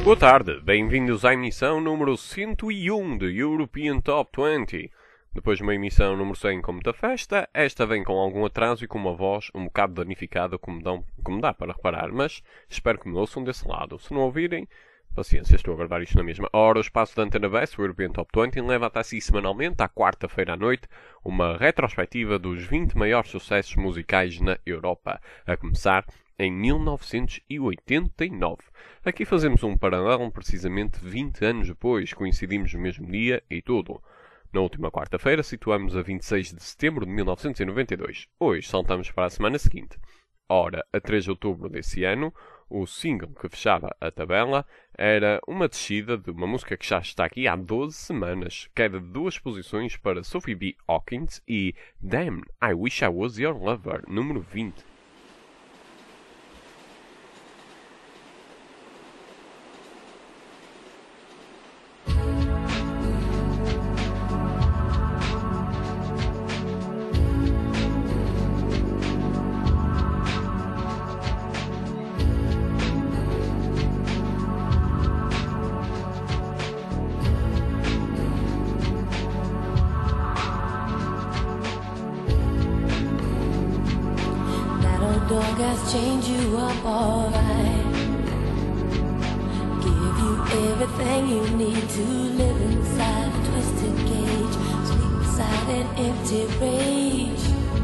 Boa tarde, bem-vindos à emissão número 101 de European Top 20. Depois de uma emissão número 100 com muita festa, esta vem com algum atraso e com uma voz um bocado danificada, como dá para reparar, mas espero que me ouçam desse lado. Se não ouvirem, paciência, estou a gravar isto na mesma hora. O espaço da Antena Best, o European Top 20, leva até si semanalmente, à quarta-feira à noite, uma retrospectiva dos 20 maiores sucessos musicais na Europa, a começar em 1989. Aqui fazemos um paralelo precisamente 20 anos depois, coincidimos no mesmo dia e tudo. Na última quarta-feira situamos a 26 de setembro de 1992. Hoje saltamos para a semana seguinte. Ora, a 3 de outubro desse ano, o single que fechava a tabela era uma descida de uma música que já está aqui há 12 semanas, queda de 2 posições para Sophie B. Hawkins e Damn, I Wish I Was Your Lover, número 20. Dog has chained you up alright. Give you everything you need to live inside a twisted cage. Sleep inside an empty rage.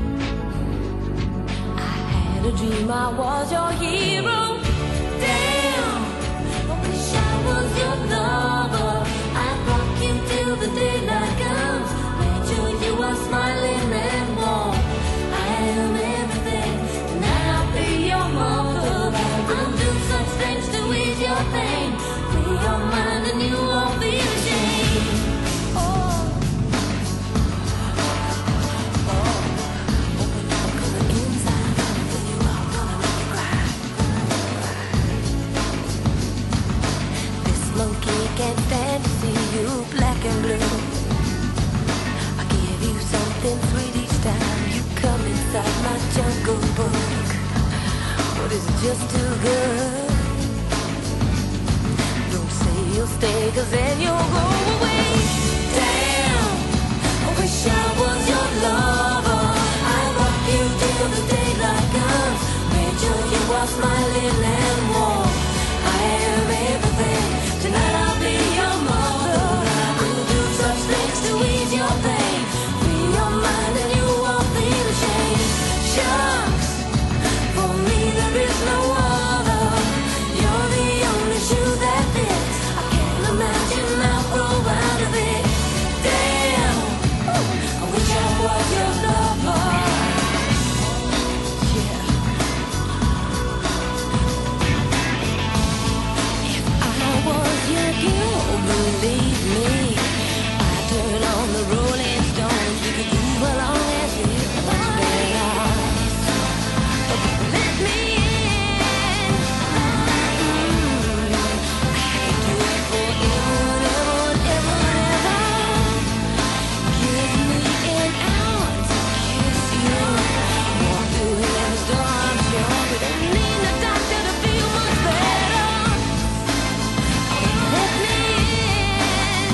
I had a dream I was your hero. Damn, I wish I was your lover. I'd rock you till the daylight comes. Made sure you are smiling and warm. I am everything. Your mother, I'll do such things to ease your pain. Free your mind and you won't be ashamed. Open up, color inside, fill you up, gonna make you cry. This monkey can't stand to see you black and blue. I give you something sweet each time you come inside my jungle book. But it's just too good. Don't say you'll stay, cause then you'll go away. Damn, I wish I was your lover. I'd rock you till the daylight comes. Made sure you are smiling and warm. I am everything. Tonight I'll be your mother. I'll do such things to ease your pain. Free your mind and you won't feel ashamed. Shucks, for me there is no other. You're the only shoe that fits. I can't imagine I'll grow out of it. Damn, I wish I was your lover. Yeah. If I was your girl, believe me, I'd turn on the Rolling Stones. We could move along as if it was very honest. Let me in. I can do it for you, never, ever, ever. Give me an hour to kiss you. Walk through heaven's door, I'm sure. We don't need a doctor to feel much better. Let me in.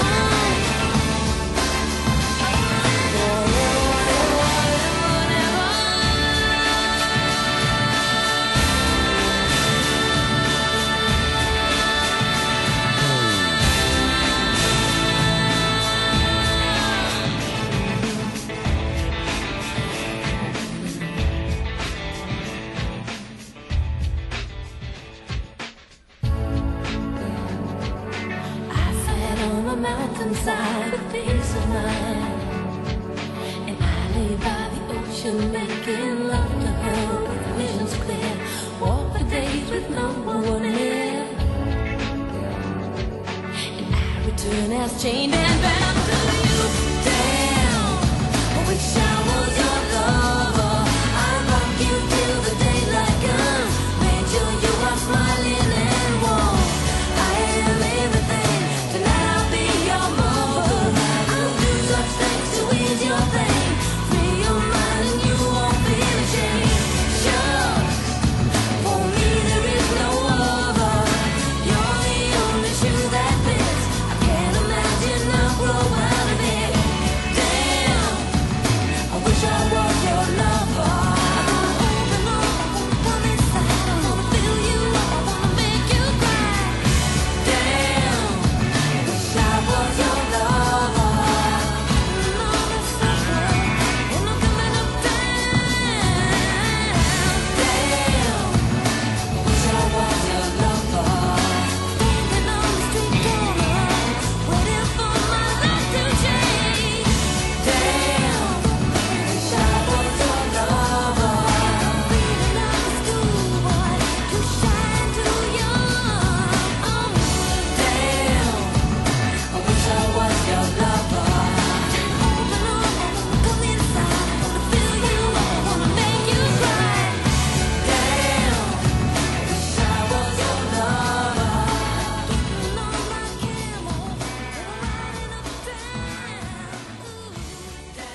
I sat on a mountainside with peace of mind, and I lay by the ocean making love to her with visions clear. Walk the days with no one near, and I return as chained and bound to you. Damn, I wish I was your lover. I'd rock you till the daylight comes. Made sure you are smiling and warm. I am everything. Tonight I'll be your mother. I'll do such things to ease your pain. Free your mind and you won't feel ashamed. Shucks, for me there is no other. You're the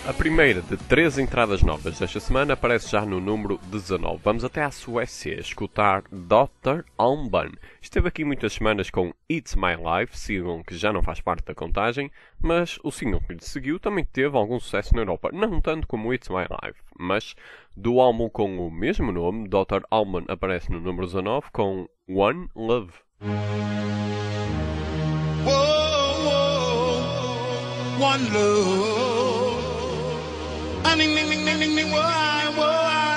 A primeira de 3 entradas novas desta semana aparece já no número 19. Vamos até à Suécia escutar Dr. Alban. Esteve aqui muitas semanas com It's My Life, single que já não faz parte da contagem, mas o single que lhe seguiu também teve algum sucesso na Europa. Não tanto como It's My Life, mas do álbum com o mesmo nome, Dr. Alban aparece no número 19 com One Love. One love. Ah, ding, ding, ding, ding, ding, ding, whoa, whoa.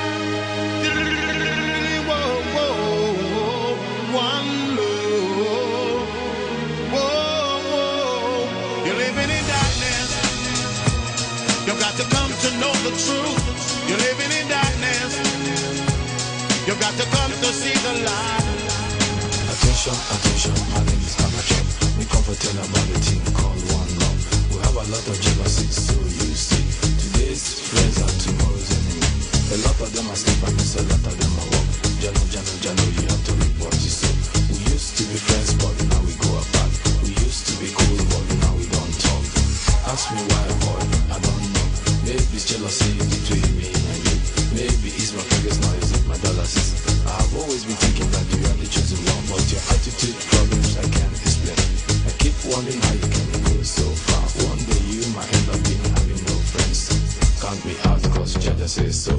Whoa, whoa. One love. Whoa, whoa. You're living in darkness. You've got to come to know the truth. You're living in darkness. You've got to come to see the light. Attention, attention, my name is Amateur. We comforting about the thing called one love. We have a lot of jealousy, so you see. Today's friends are tomorrow's enemy. A lot of them are sleep and miss a lot of them are walk. Jano, you have to reap what you sow. We used to be friends, but now we go apart. We used to be cool, but now we don't talk. Ask me why, boy, I don't know. Maybe it's jealousy between me and you. Maybe it's my previous noise, my dollars. I have always been thinking that you are the chosen one, but your attitude problems I can't explain. I keep wondering how you can go so far. One day you might end up being having no friends. Count me out cause Jaja says so.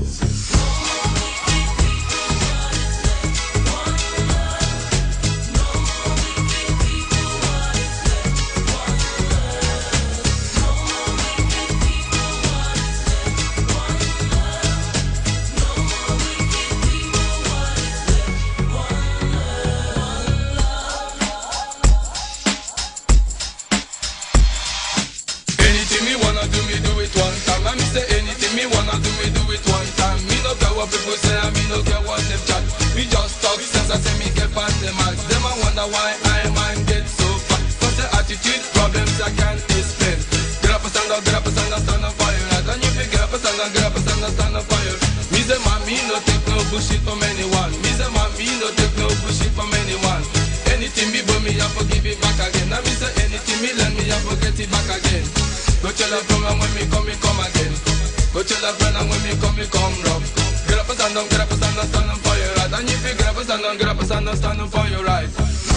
People say I mean no care what them chat. We just talk sense I say me get past them ask. Them I wonder why I man get so fat. Cause the attitude problems I can't explain. Get up and stand up, stand up for you. And if you get up and stand up, stand up for you. Me say man, me no take no bullshit from anyone. Me say man, me no take no bullshit from anyone. Anything me burn me, I forgive it back again. And me say anything me lend me, I forget it back again. Go tell a friend and when me come again. Go tell a friend and when me come rough. Get up and stand up for your right. And if you get up and stand up for your right.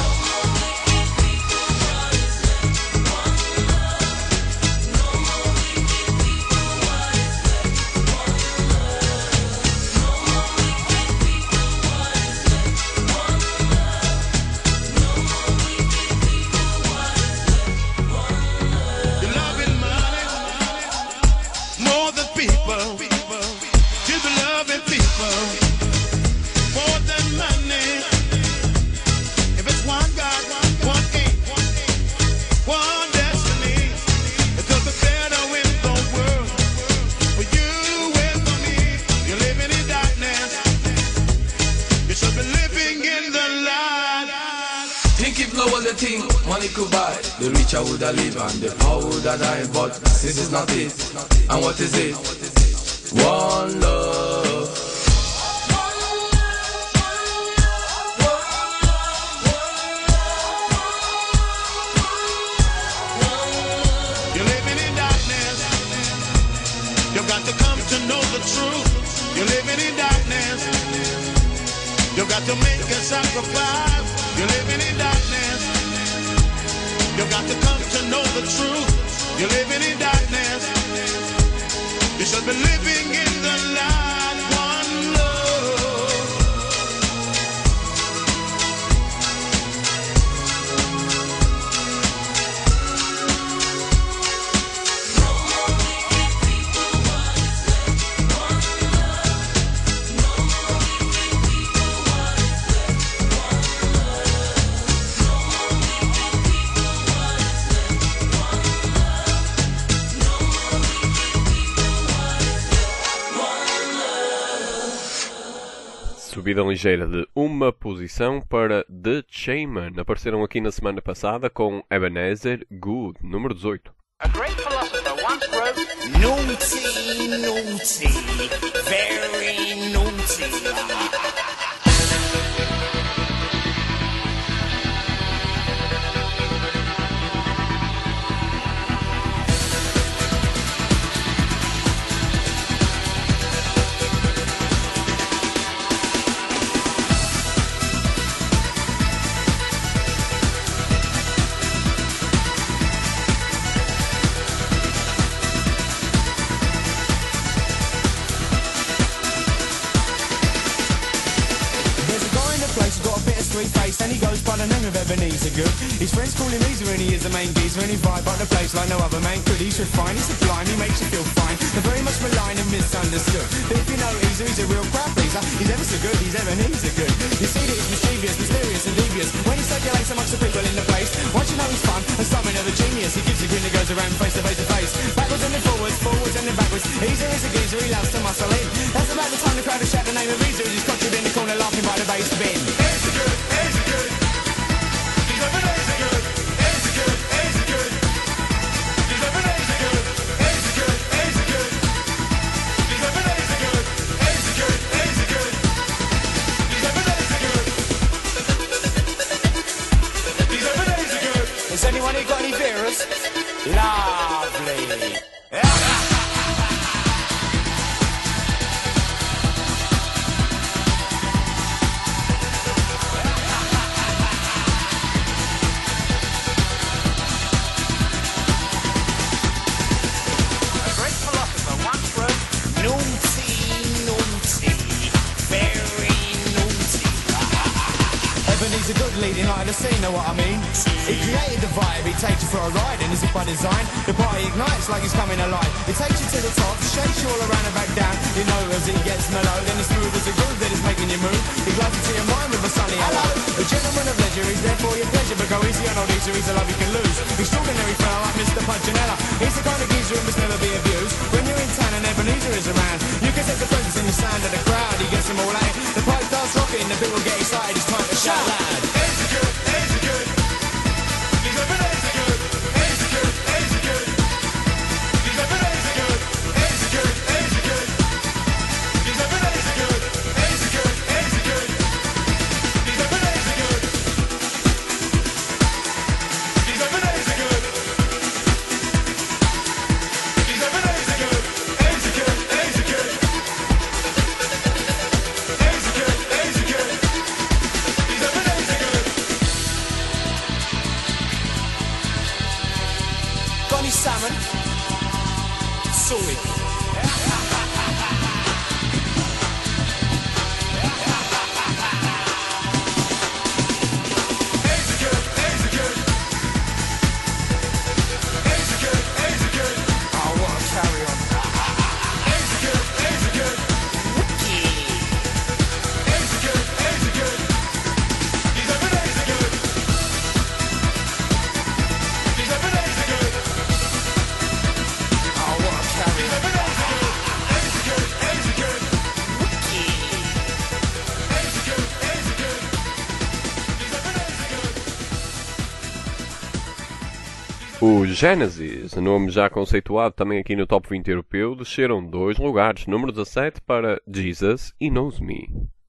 You're loving money more than people. You be loving people more than money. If it's one God, one aim, one destiny, it could be better in the world for you and for me. You're living in darkness. You should be living in the light. Think if no was a thing, money could buy. The richer would have live and the poor would have died. But this is not it. And what is it? One love. You're living in darkness. You've got to come to know the truth. You're living in darkness. You've got to make a sacrifice. You're living in darkness. You've got to come to know the truth. You're living in darkness. You should be living in the light. One love. Subida ligeira de uma posição para The Shaman. Apareceram aqui na semana passada com Ebenezer Good, número 18. A great philosopher once wrote, Naughty, naughty, very naughty. of Ebenezer good. His friends call him Easer and he is the main geezer, and he vibe on the place like no other man could. He's refined, he's sublime, he makes you feel fine. They're very much maligned and misunderstood. But if you know Easer, he's a real crowd pleaser. He's ever so good, he's Ebenezer good. You see that he's mischievous, mysterious and devious when he circulates amongst the people in the place. Once you know he's fun and something of a genius, he gives you a grin that goes around face to face to face. Backwards and then forwards, forwards and then backwards. Easer is a geezer, he loves to muscle in. That's about the time the crowd will shout the name of Easer as he's conjured in the corner laughing by the bass bin. Easy good, easy good. He's up and easy good, easy good, easy good. He's up and easy good, easy good, easy good. He's up and easy good, easy good, easy good. He's up and easy good. He's up and easy good. Has anyone here got any beers? Lovely. A great philosopher once wrote, Naughty, naughty, very naughty. Ebenezer good leading light of the scene, know what I mean? He created the vibe, he takes you for a ride, and as if by design, the party ignites like he's coming alive. He takes you to the top, shakes you all around and back down. You know as he gets mellow, then it's smooth as a groove that is making you move. He glides into your mind with a sunny hello. A gentleman of leisure, he's there for your pleasure, but go easy on old Easer, he's a love you can lose. Extraordinary fella like Mr. Punchinella. He's the kind of geezer who must never be abused. When you're in town and Ebenezer is around, you can sense the presence in the sound of the crowd. He gets them all out. The pipe starts rocking, the people get excited, it's time to shout loud. Easy good, easy good. He's up and easy good, easy good, easy good. He's up and easy good, easy good, easy good. He's up and easy good, easy good, easy good. He's up and easy good. He's up and easy good. He's up and easy good, easy good, easy good. Easy good, easy good. He's up and easy good. Got any salmon? Sorry. Easy good, easy good. Easy good, easy good. Oh, what a carry on. Easy good, easy good. Easy good, easy good. He's up and easy good. He's up and easy good. Oh, what a carry He's on. up and easy good. Easy good, easy good. Easy good, easy good. He's up and easy good. Os Genesis, nome já conceituado também aqui no Top 20 Europeu, desceram 2 lugares, número 17 para Jesus e Knows Me.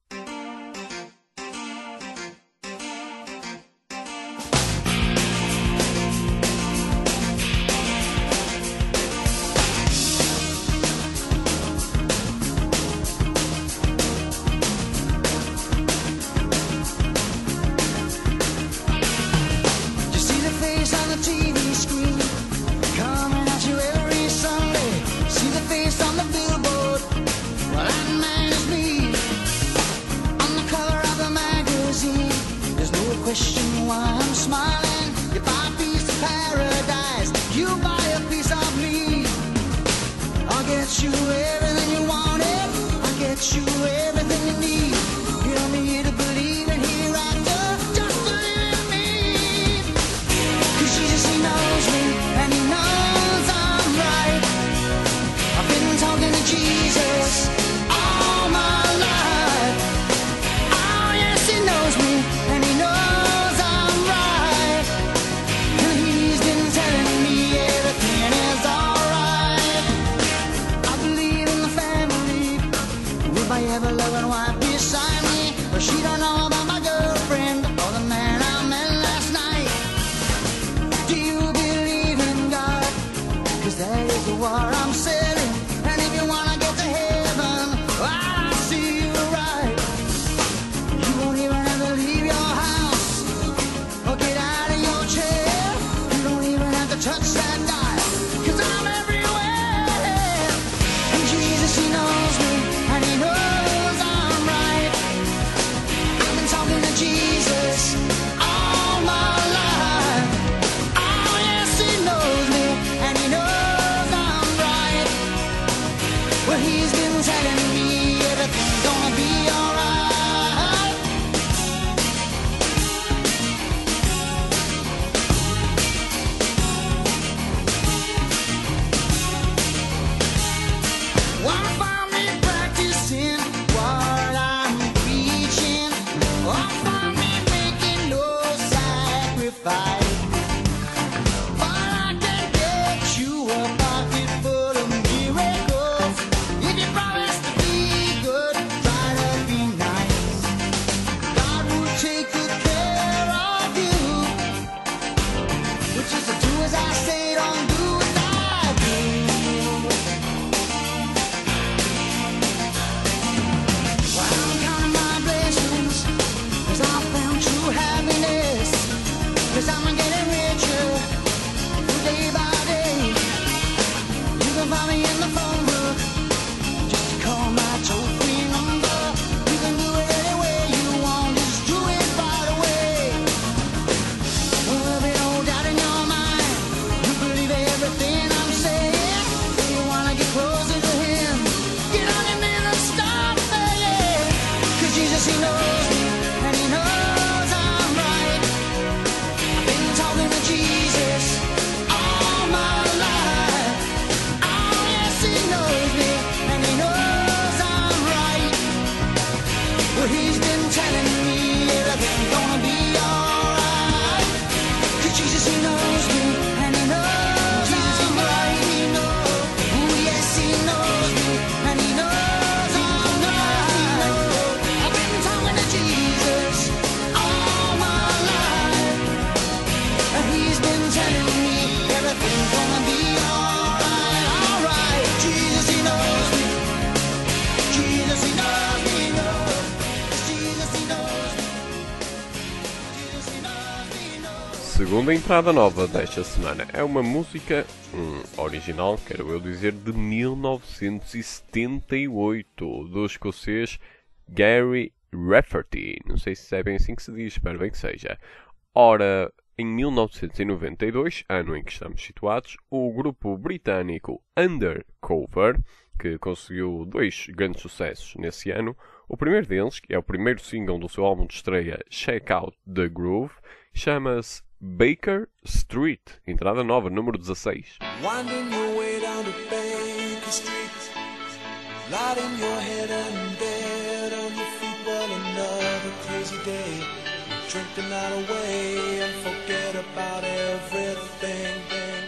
You see the face on the TV screen, coming at you every Sunday. See the face on the billboard, well that man is me. On the cover of the magazine, there's no question why I'm smiling. You buy a piece of paradise, you buy a piece of me. I'll get you everything you wanted, I'll get you everything you need. You don't need to believe in hereafter, just believe in me. 'Cause Jesus, he knows me, and he knows I'm right. I've been talking to Jesus all my life. Oh yes, he knows me, and he knows I'm right. And he's been telling me everything is alright. I believe in the family, with my ever-loving wife beside me. But she don't know about my girlfriend or the man I met last night. Do you believe in God? 'Cause that is the war I'm selling. And if you wanna get to heaven, well, I see you right. You won't even have to leave your house or get out of your chair. You don't even have to touch that dial, 'cause I'm everywhere. And Jesus, he knows me, and he knows I'm right. I've been talking to Jesus all a pocket full of miracles. If you promise to be good, try to be nice. God will take good care of you. Which is to do as I say, don't do as I do. Well, I'm counting my blessings, 'cause I found true happiness. 'Cause I'm getting richer day by day. You can find me in the phone book, just call my toll-free number. You can do it any way you want, just do it right away. There'll be no doubt in your mind, you believe everything I'm saying. If you wanna get closer to him, get on your knees and start praying. 'Cause Jesus, he knows me, and he knows I'm right. I've been talking to Jesus all my life. Oh yes, he knows me, and he knows I'm right. Well, he's been telling me everything's gonna be alright. 'Cause Jesus, he knows me, and he knows I'm right. He knows, oh yes, he knows me, and he knows I'm right. I've been talking to Jesus all my life, and he's been telling me everything's gonna be alright, alright. Jesus, he knows me. Jesus, he knows me, he knows. Jesus, he knows me. Jesus, he knows me, he knows. Segunda entrada nova desta semana é uma música original, quero eu dizer, de 1978, do escocês Gary Rafferty. Não sei se é bem assim que se diz, espero bem que seja. Ora, em 1992, ano em que estamos situados, o grupo britânico Undercover, que conseguiu 2 grandes sucessos nesse ano, o primeiro deles, que é o primeiro single do seu álbum de estreia Check Out the Groove, chama-se Baker Street, entrada nova, número 16. Winding your way down to Baker Street, lighting your head and bed on your feet. Well, another crazy day. Drink the night away and forget about everything.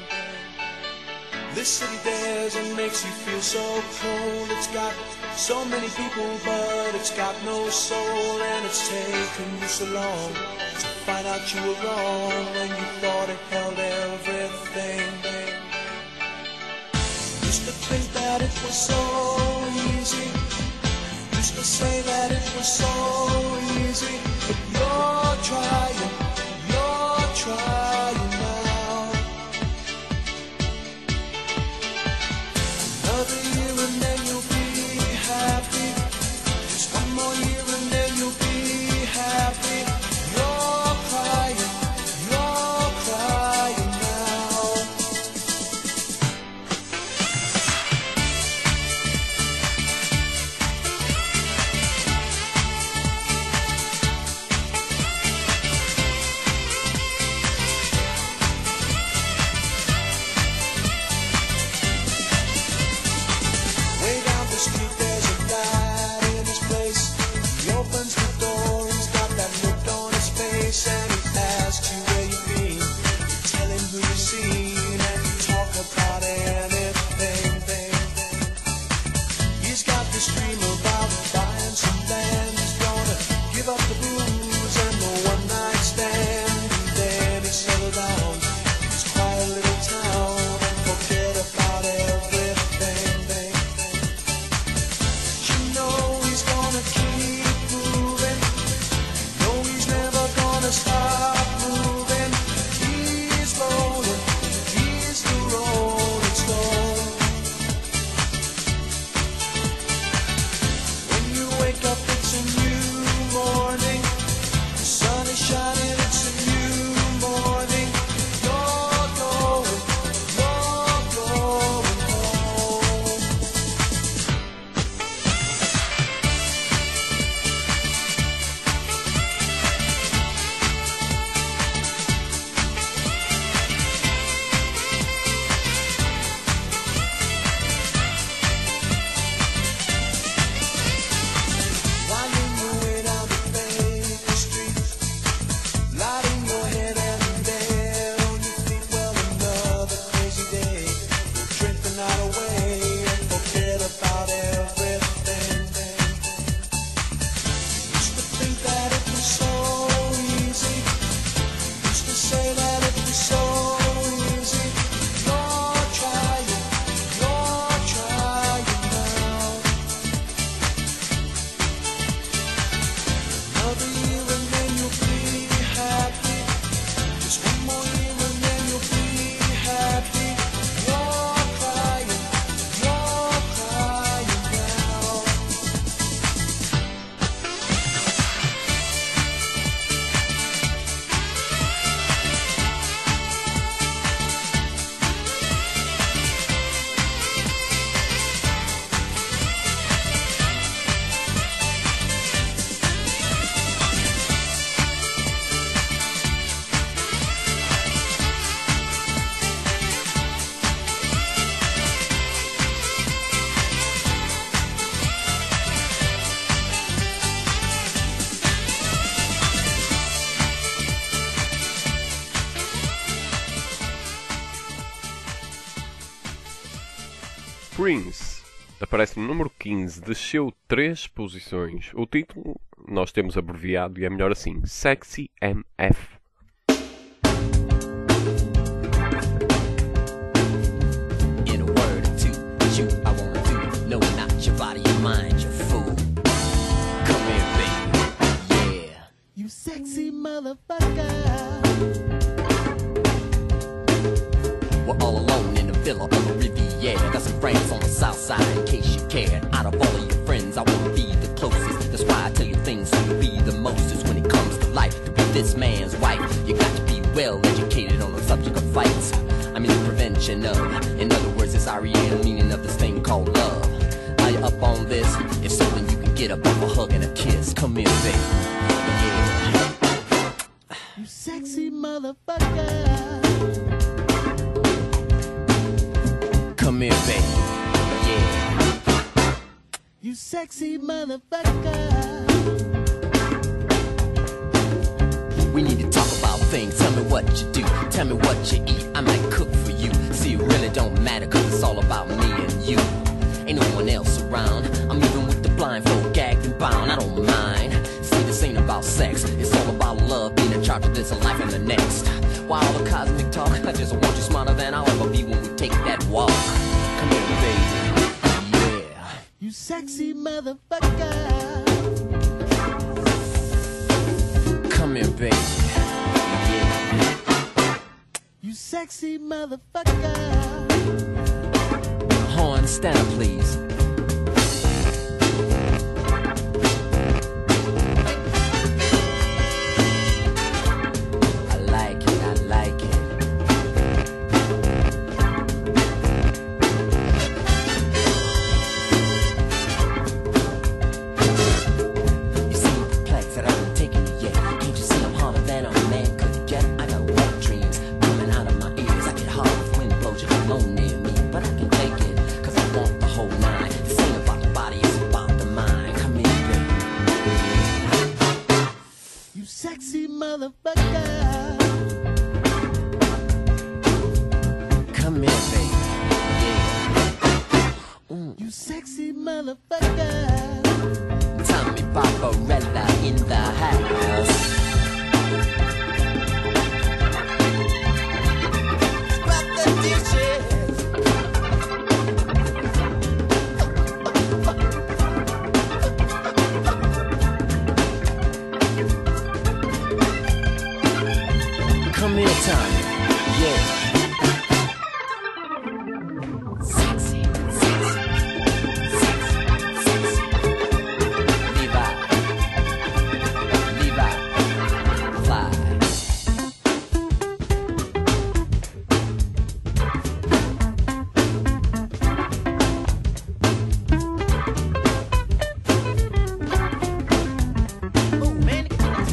This city dares and makes you feel so cold. It's got so many people, but it's got no soul. And it's taken you so long to find out you were wrong when you thought it held everything. Used to think that it was so easy. Used to say that it was so easy. But you're trying now. Another year and then you'll be happy. Just one more year and then you'll be happy. You're crying now. Prince aparece no número 15, desceu 3 posições. O título nós temos abreviado e é melhor assim: Sexy MF. In a word or two, what you I wanna do. No, not your body, your mind, you fool. Come here, baby. Yeah. You sexy motherfucker. We're all alone in the villa of a Riviera. Got some friends on the south side in case you care. Out of all of your friends, I wanna be the closest. That's why I tell you things so you'll be the mostest when it comes to life. To be this man's wife, you got to be well educated on the subject of fights. I mean the prevention of. In other words, it's REM, meaning of this thing called love. Are you up on this? If so, then you can get up off a hug and a kiss. Come here, baby. Yeah. You sexy motherfucker. Come here, baby. Yeah. You sexy motherfucker. We need to talk about things. Tell me what you do. Tell me what you eat. I might cook for you. See, it really don't matter, cause it's all about me and you. Ain't no one else around. I'm even with the blindfold, gagged and bound. I don't mind. See, this ain't about sex. It's all about love, being in charge of this and life and the next. Why all the cosmic talk? I just want you smarter than I'll ever be when we take that walk. Come here, baby. Yeah. You sexy motherfucker. Come here, baby. Yeah. You sexy motherfucker. Horn, stand up, please. I like it, I like it. You seem perplexed that I haven't taken it yet. Can't you see I'm harder than a man could get? I got wet dreams coming out of my ears. I get hard if wind blows you alone near me, but I can take it, cause I want the whole nine. This ain't about the body, it's about the mind. Come here, baby. You sexy motherfucker. Come here, baby. Yeah. You sexy motherfucker. Tommy Barbarella in the house. Scrap the dishes. Come here, Tommy. Yeah. Sexy, sexy, sexy, sexy. Levi, fly. Oh man, it gets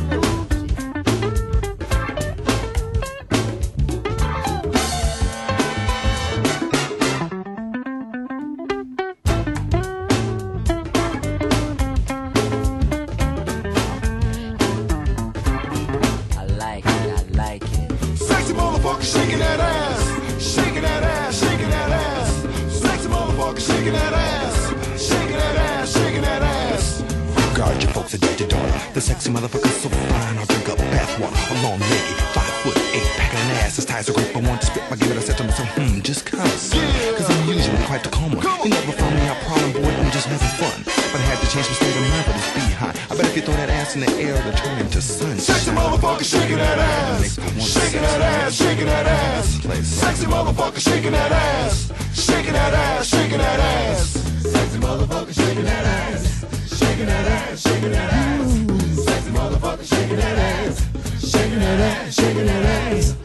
I like it. Sexy motherfucker shaking that ass, shaking that ass, shaking that ass. Sexy motherfucker shaking that ass, shaking that ass, shaking that ass. Guard your folks, adjust your daughter. The sexy motherfucker's so fine, I'll drink up bathwater. A long leggy, 5'8", packing an ass as tight as a grape. I want to spit my give it. I said to myself, just cause. Cause I'm usually quite the calm one. You never found me out problem, boy, I'm just having fun. But I had to change my state of mind for this behind. I bet if you throw that ass in the air, it'll turn into sunshine. Sexy motherfucker shaking that ass, shaking that ass, shaking that ass. Sexy motherfucker shaking that ass, shaking that ass, shaking that ass. Sexy motherfucker shaking that ass, shaking that ass, shaking that ass. Sexy motherfucker shaking that ass, shaking that ass, shaking that ass.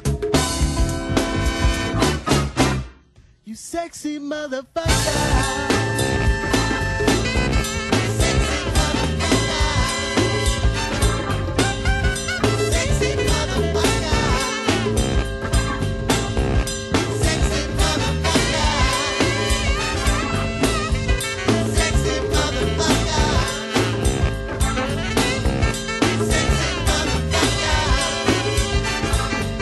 You sexy motherfucker.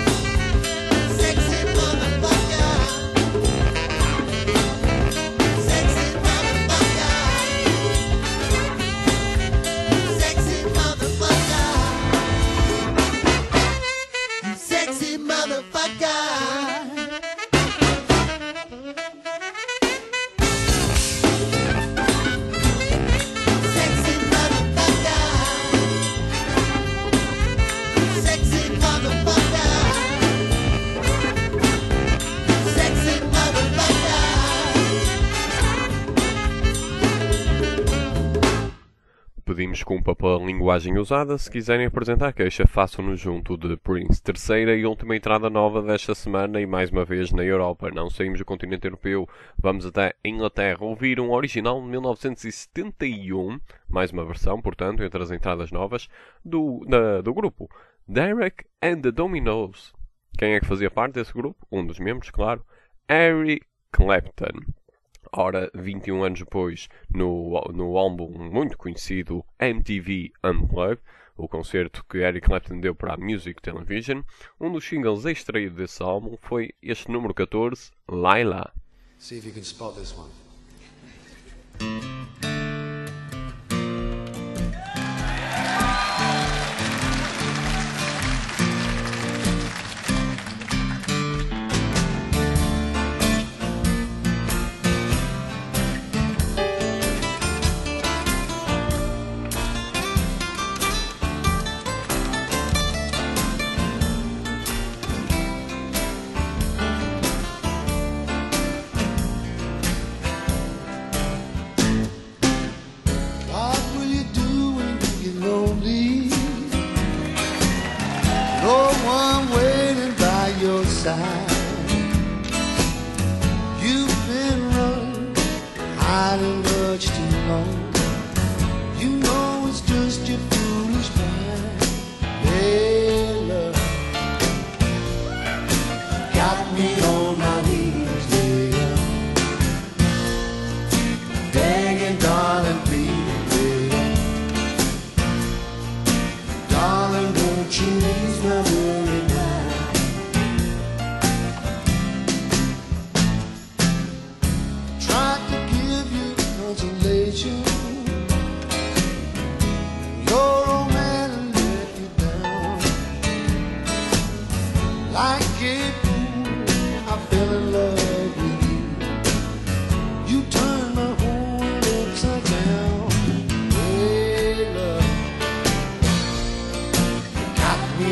Sexy Seguimos com o papel linguagem usada. Se quiserem apresentar queixa, façam-no junto de Prince. Terceira e última entrada nova desta semana e mais uma vez na Europa. Não saímos do continente europeu, vamos até a Inglaterra ouvir um original de 1971, mais uma versão, portanto, entre as entradas novas, do grupo Derek and the Dominos. Quem é que fazia parte desse grupo? Um dos membros, claro, Eric Clapton. Ora, 21 anos depois, no álbum muito conhecido MTV Unplugged, o concerto que Eric Clapton deu para a Music Television, um dos singles extraído desse álbum foi este número 14, Laila. See if you can spot this one. You've been running, hiding much too long. You know it's just your foolish mind. Hey, love, got me on my knees, yeah. Begging, darling, please, yeah. Darling, won't you ease my worry now? Your old man let you down. Like a fool, I fell in love with you. You turned my whole world upside down. Hey, love, you got me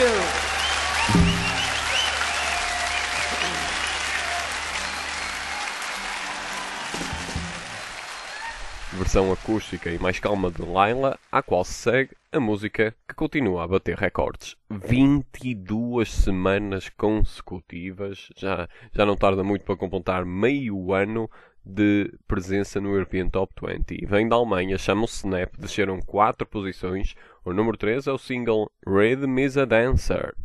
you. Versão acústica e mais calma de Laila, à qual se segue a música que continua a bater recordes. 22 semanas consecutivas, já não tarda muito para completar meio ano de presença no European Top 20. Vem da Alemanha, chama o Snap, desceram 4 posições. O número 3 é o single Rhythm is a Dancer.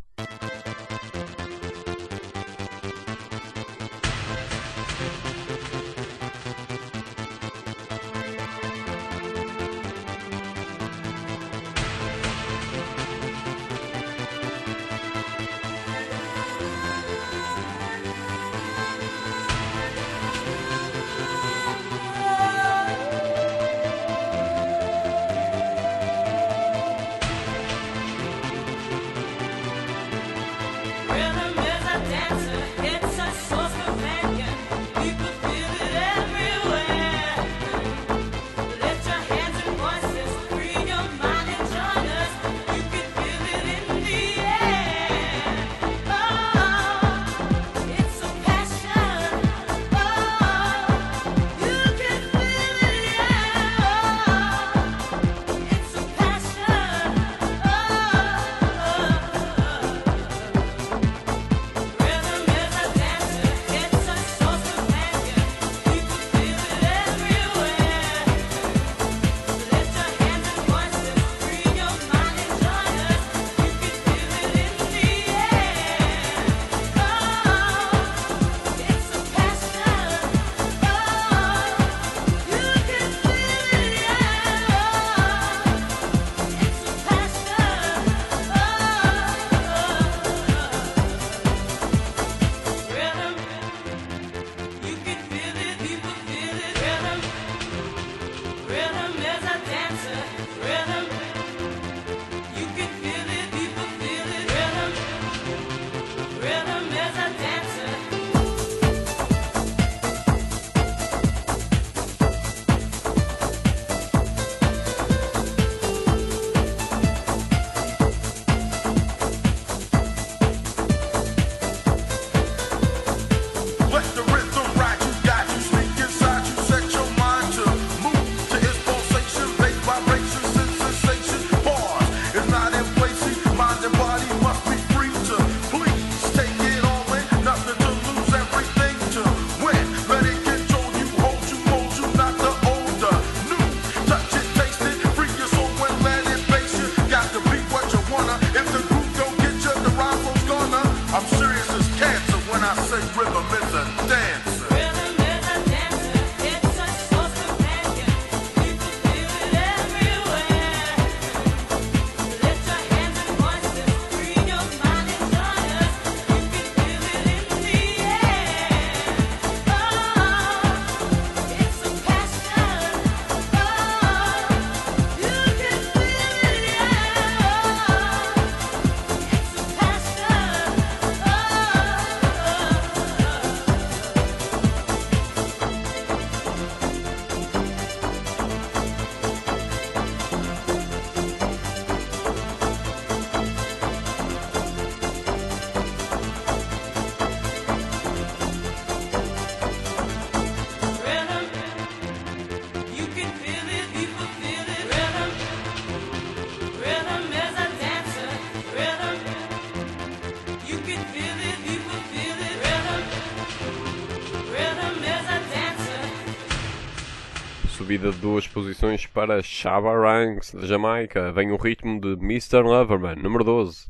Subida de 2 posições para Shabba Ranks, da Jamaica. Vem o ritmo de Mr. Loverman, número 12.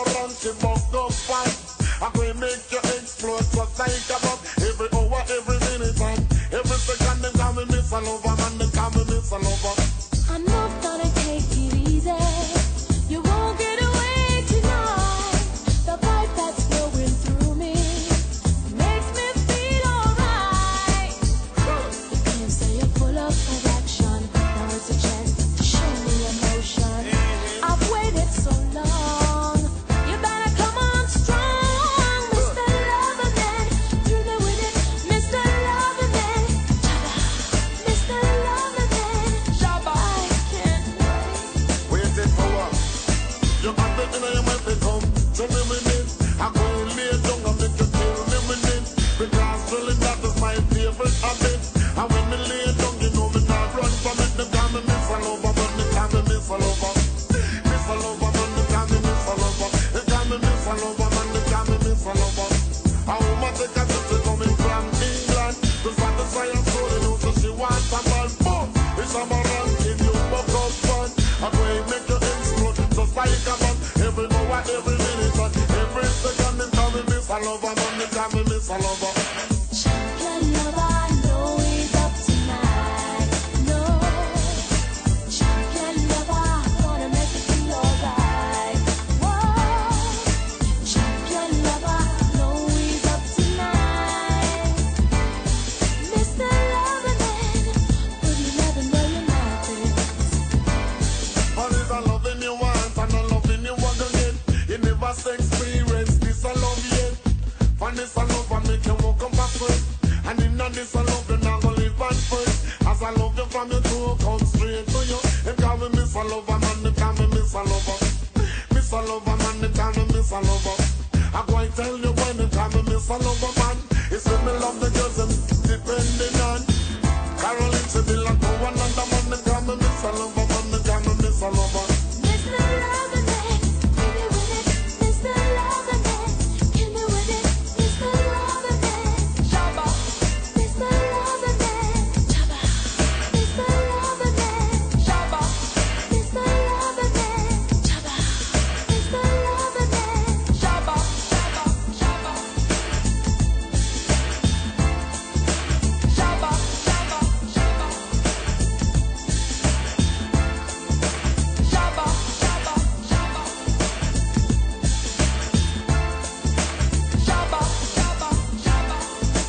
Every hour, every minute. a lover, man, them call me Miss a lover. I'm not gonna take it easy. You won't get away tonight. The vibe that's flowing through me makes me feel alright. You can say you're full of action. Now it's a chance to show me emotion. I've waited so long. You better come on strong, Mr. Loverman. Do me with it, Mr. Loverman. Mr. Loverman. I can't wait. Waiting for what? You got the thing you might become. So me with it. I'm going to lay down and make you kill me with it. Because really that is my favorite habit. And when me lay down, you know me not run from it. Them call me Miss a lover, but they call me Miss a lover. Miss a lover, man, they call me Miss a lover. They call me Miss a lover, man, they call me Miss a lover. A woman take a trip to coming from England to satisfy her soul, you know, so she wants a man. Boom! It's a moral in you, buck up fun. I'm going to make you explode, just like a man. Every hour, every minute, and every second, they call me Miss a lover, man, they call me Miss a lover. Champion lover, know he's up tonight. No, champion lover, wanna make you feel alright. Whoa, champion lover, know he's up tonight. Mr. Loverman, put me never know you're nothing. All is a loving you want and a loving you want again. You never say experience this a love yet. For this a love and make you walk up backward. And in this a love you not gonna live on first. As I love you from your toe, come straight to you. They call me Miss a lover, man, they call me Miss a lover. Miss a lover, man, they call me Miss a lover. I go and tell you when they call me Miss a lover, man. It's when me love the girls and depending on Caroline, she be like no one another, man, they call me Miss a lover, man, they call me Miss a lover. Mr. Loverman, give me with it, Mr. Loverman, give me with it, Mr. Loverman, Shabba, Mr. Loverman, Shabba, Mr. Loverman, Shabba, Mr. Loverman, Shabba, Mr. Loverman, Shabba, Shabba, Shabba, Shabba, Shabba, Shabba. Shabba, shabba, shabba. Shabba, shabba, shabba.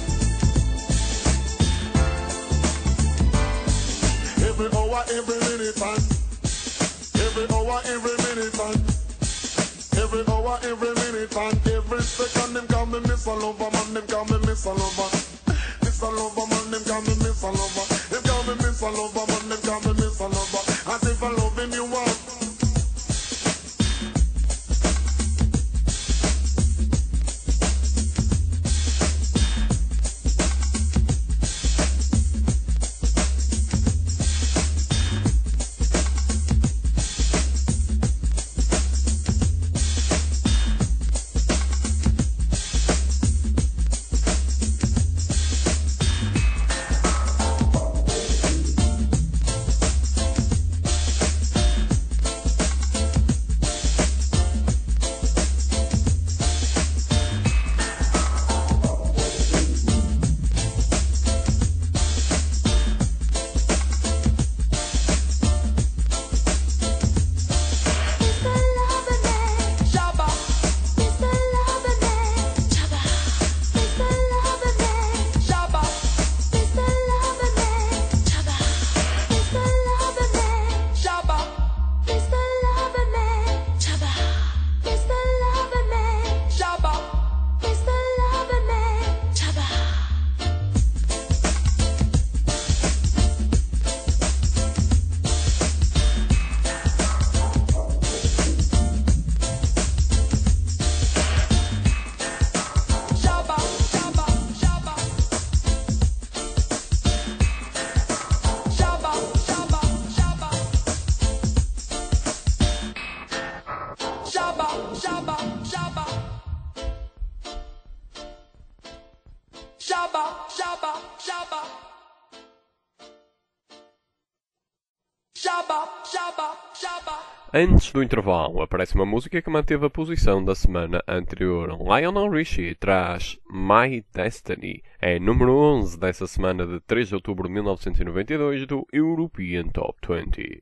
Every hour, every minute, and every hour, every minute, and every hour, every minute, and every second, them call me Miss a lover, man, them call me Miss a lover. Miss a lover, man, them call me Miss a lover. Them call me Miss a lover, man, them call me Miss a lover. As if I loving you want. Antes do intervalo, aparece uma música que manteve a posição da semana anterior. Lionel Richie traz My Destiny. É número 11 dessa semana de 3 de outubro de 1992 do European Top 20.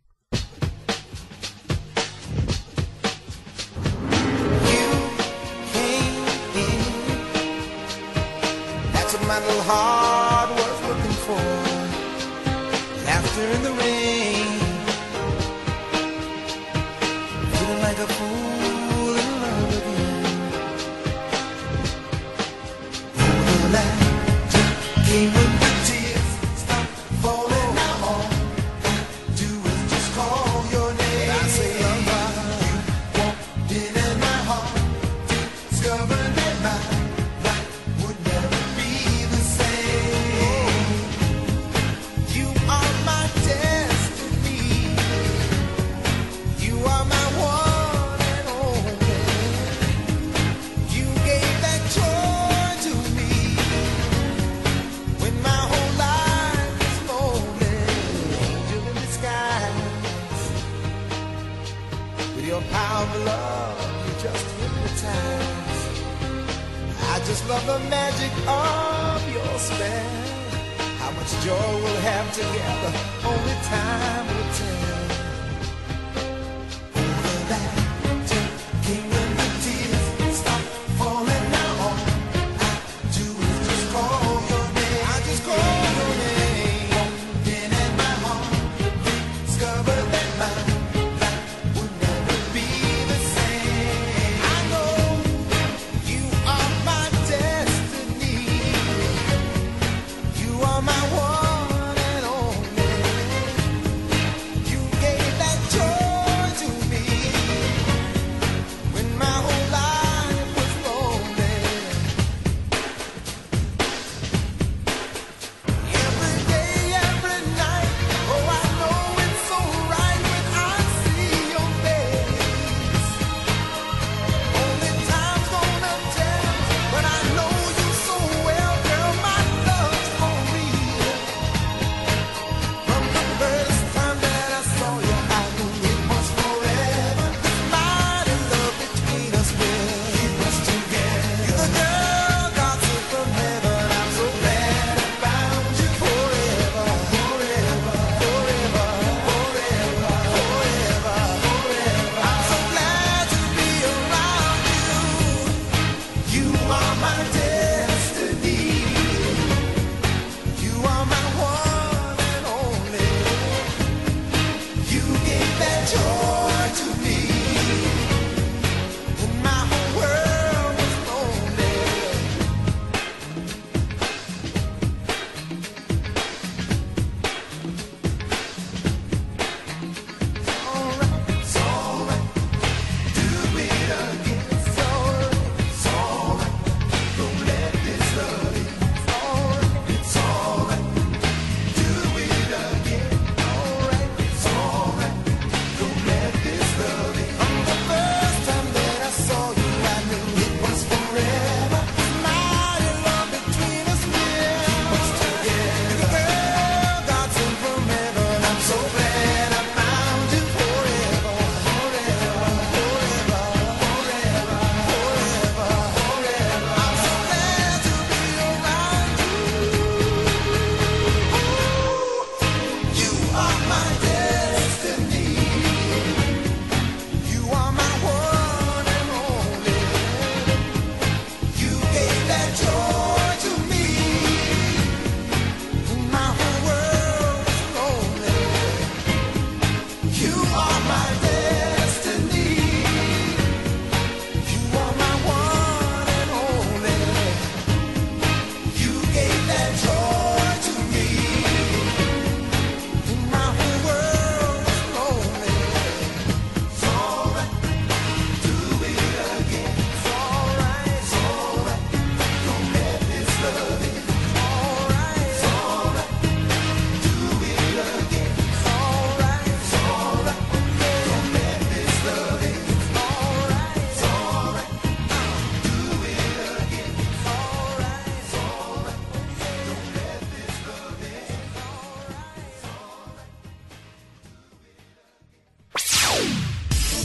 That's what my little heart was looking for. Laughter in the rain, feeling like a fool in love again. All that came with the tears, stop falling now. All I do is just call your name. I say, lover, you walked in my heart, discovered that my life would never be the same. You are my destiny. You are my one and only. You gave that joy to me when my whole life was lonely. Angel in disguise, with your power of love, you just hypnotize. I just love the magic of your spell. How much joy we'll have together, only time will tell. Over that king of the tears, stop falling now. All I do is just call your name. I just call your name. Walked in my heart, discovered that my life would never be the same. I know you are my destiny. You are my one and only. You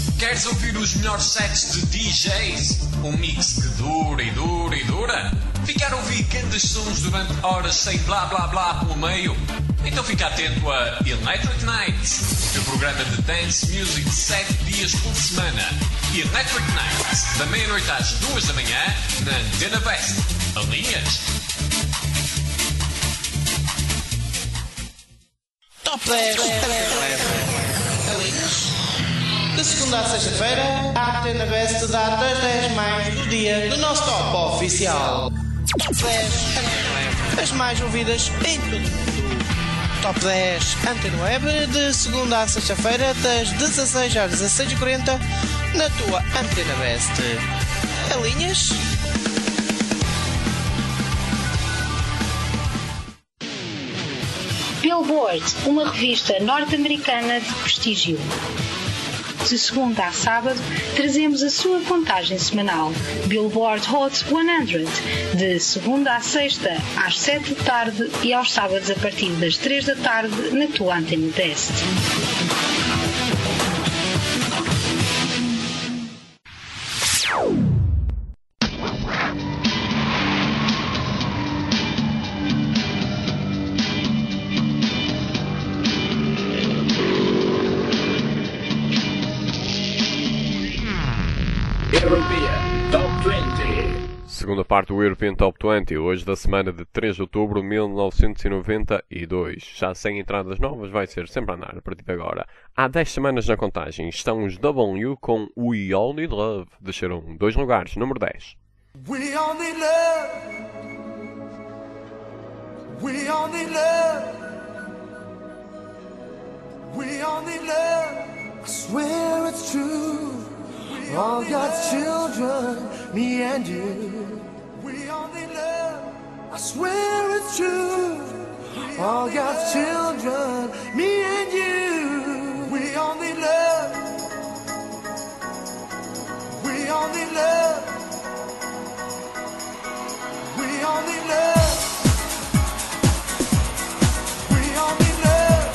Queres ouvir os melhores sets de DJs? Um mix que dura e dura e dura? Ficar a ouvir grandes sons durante horas sem blá blá blá pelo meio? Então fica atento a Electric Nights, o teu programa de dance music 7 dias por semana. Electric Nights, da meia-noite às 2 da manhã, na Antena Best. Alinhas? Top 10. De segunda a sexta-feira, a Antena Best dá-te as 10 mais do dia do nosso top oficial. Top 10. As mais ouvidas em todo o mundo. Top 10 Antena Web, de segunda a sexta-feira, das 16 às 16h40, na tua Antena Best. Alinhas? Billboard, uma revista norte-americana de prestígio. De segunda a sábado, trazemos a sua contagem semanal. Billboard Hot 100, de segunda a sexta, às 7 da tarde e aos sábados a partir das 3 da tarde, na tua Antena Best. Segunda parte do European Top 20, hoje da semana de 3 de outubro de 1992. Já sem entradas novas, vai ser sempre a andar a partir de agora. Há 10 semanas na contagem estão os W com We All Need Love. Desceram 2 lugares, número 10. We all need love. We all need love. We all need love. I swear it's true. All God's children, me and you. We all need love. I swear it's true. All God's children, me and you. We all need love. We all need love. We all need love. We all need love.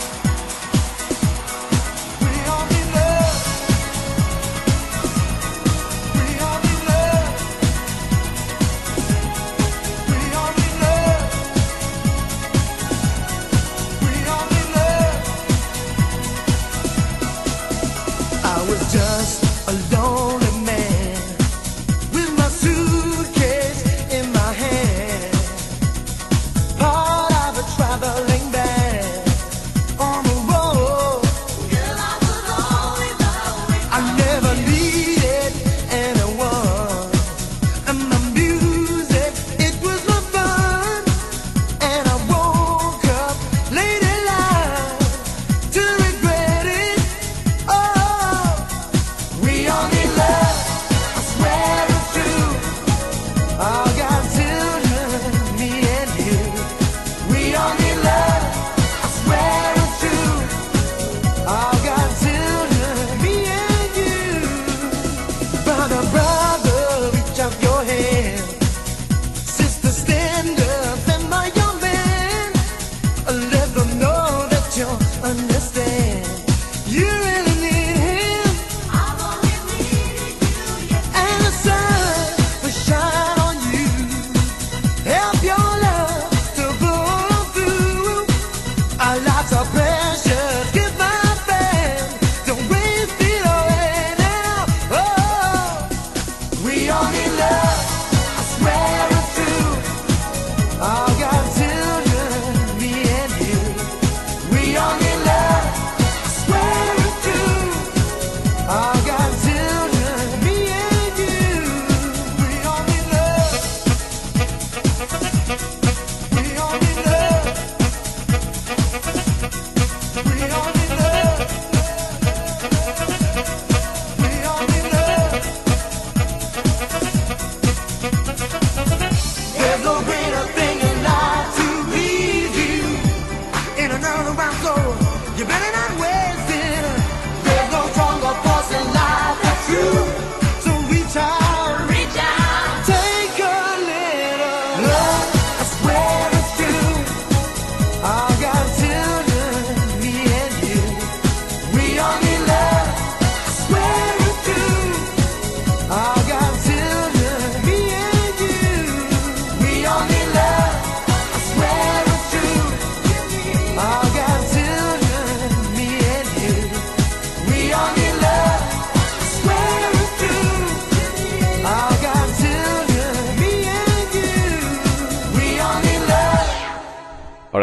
We all need love. We all need love. We all need love. We all need love. I was just a lonely man with my suitcase in my hand, part of a traveling band on the road. I never needed anyone, and the music, it was my fun. And I woke up late in life to regret it. Oh,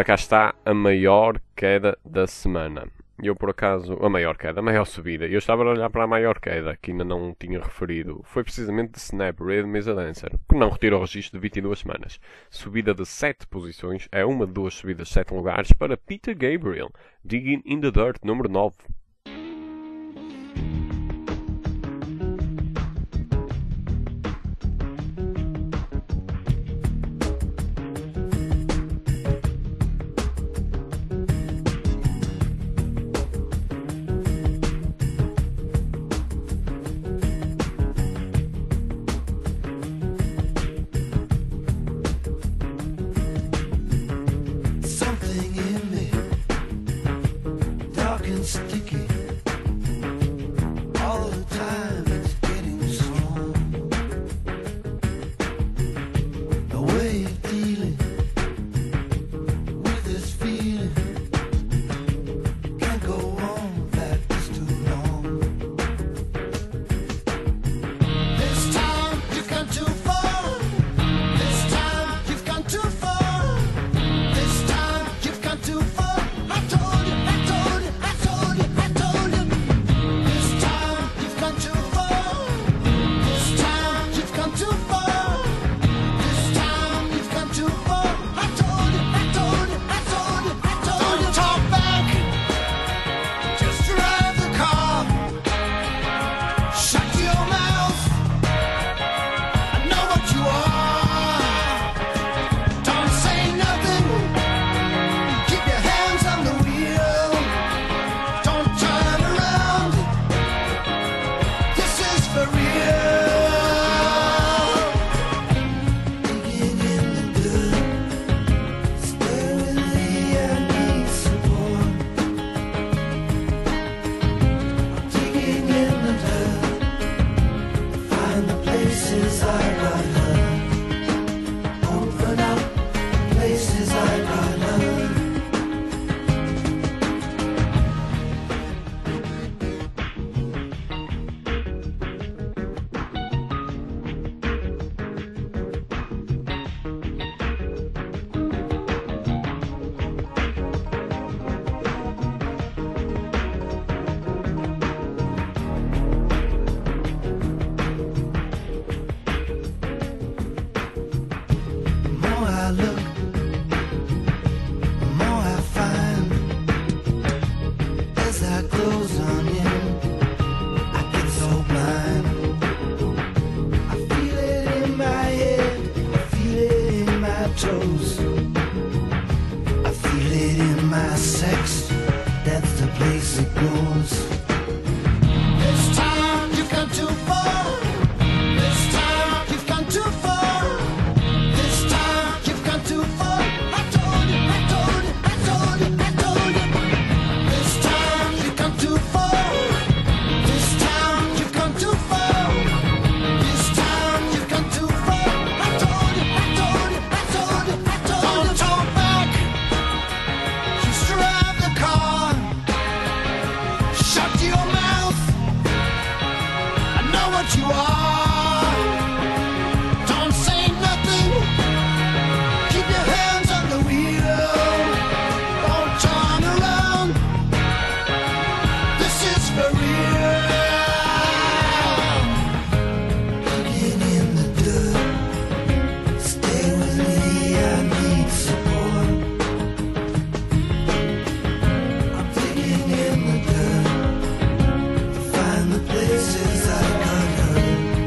cá está a maior queda da semana. Eu, por acaso, a maior subida. Eu estava a olhar para a maior queda, que ainda não tinha referido. Foi precisamente de Snap Rhythm is a Dancer, que não retira o registro de 22 semanas. Subida de 7 posições, é uma de 2 subidas de 7 lugares para Peter Gabriel. Digging in the Dirt, número 9. Something in me, dark and sticky. All the time it's getting strong. The way you're dealing with this feeling can't go on like this too long. This time you've gone too far. This time you've gone too far. This time you've gone too far. I told you, I told you, I told you, I told you. This time you've gone too far. This time you've gone too far. This time you've gone too far. I told you, I told you, I told you, I told you. Don't talk back. Just drive the car. Shut your mouth. I know what you are. Don't say nothing. Keep your hands on the wheel. Don't turn around. This is for real. Digging in the dirt. Stay with me, I need support. I'm digging in the dirt. Find the places I got hurt. Open up places I got hurt. The more I look, the more I find. As I close on in, I get so blind. I feel it in my head, I feel it in my toes. I feel it in my sex, that's the place it goes. This time you've gone too far. This time you've gone too far. This time you've gone too far. I told you, I told you, I told you, I told you. This time you've gone too far. This time you've gone too far. This time you've gone too far. I told you, I told you, I told you, I told you. Don't talk back. Just drive the car. Shut your mouth. I know what you are. Don't say nothing. Keep your hands on the wheel. Don't turn around. This is for real. Digging in the dirt. Stay with me, I need support. I'm digging in the dirt to find the places I got hurt.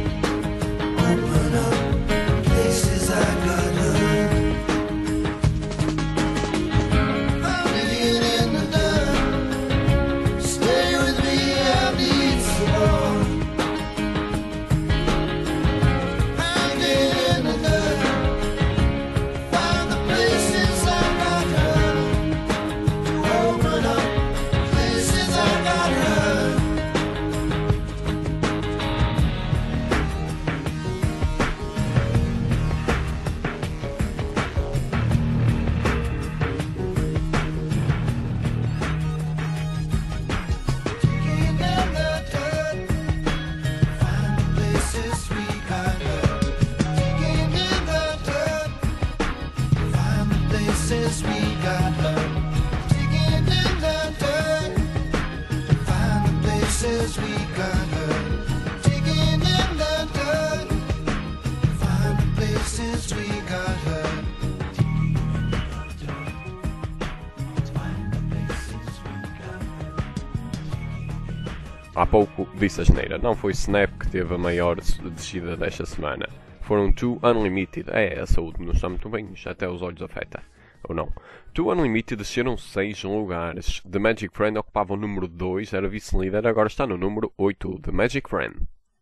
Há pouco disse a asneira, não foi Snap que teve a maior descida desta semana. Foram Two Unlimited. A saúde não está muito bem, já até os olhos afeta. Ou não? Two Unlimited desceram 6 lugares. The Magic Friend ocupava o número 2, era vice-líder, agora está no número 8. The Magic Friend.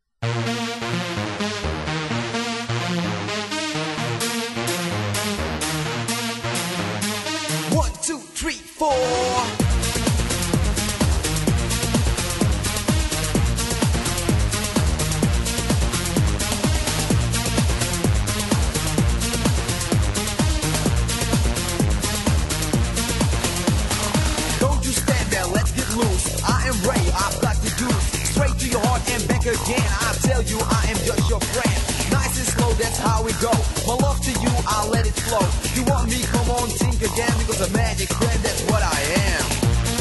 1, 2, 3, 4. I am Ray, I've got the juice straight to your heart and back again. I tell you I am just your friend. Nice and slow, that's how we go. My love to you, I'll let it flow. You want me, come on, think again. Because a magic friend, that's what I am.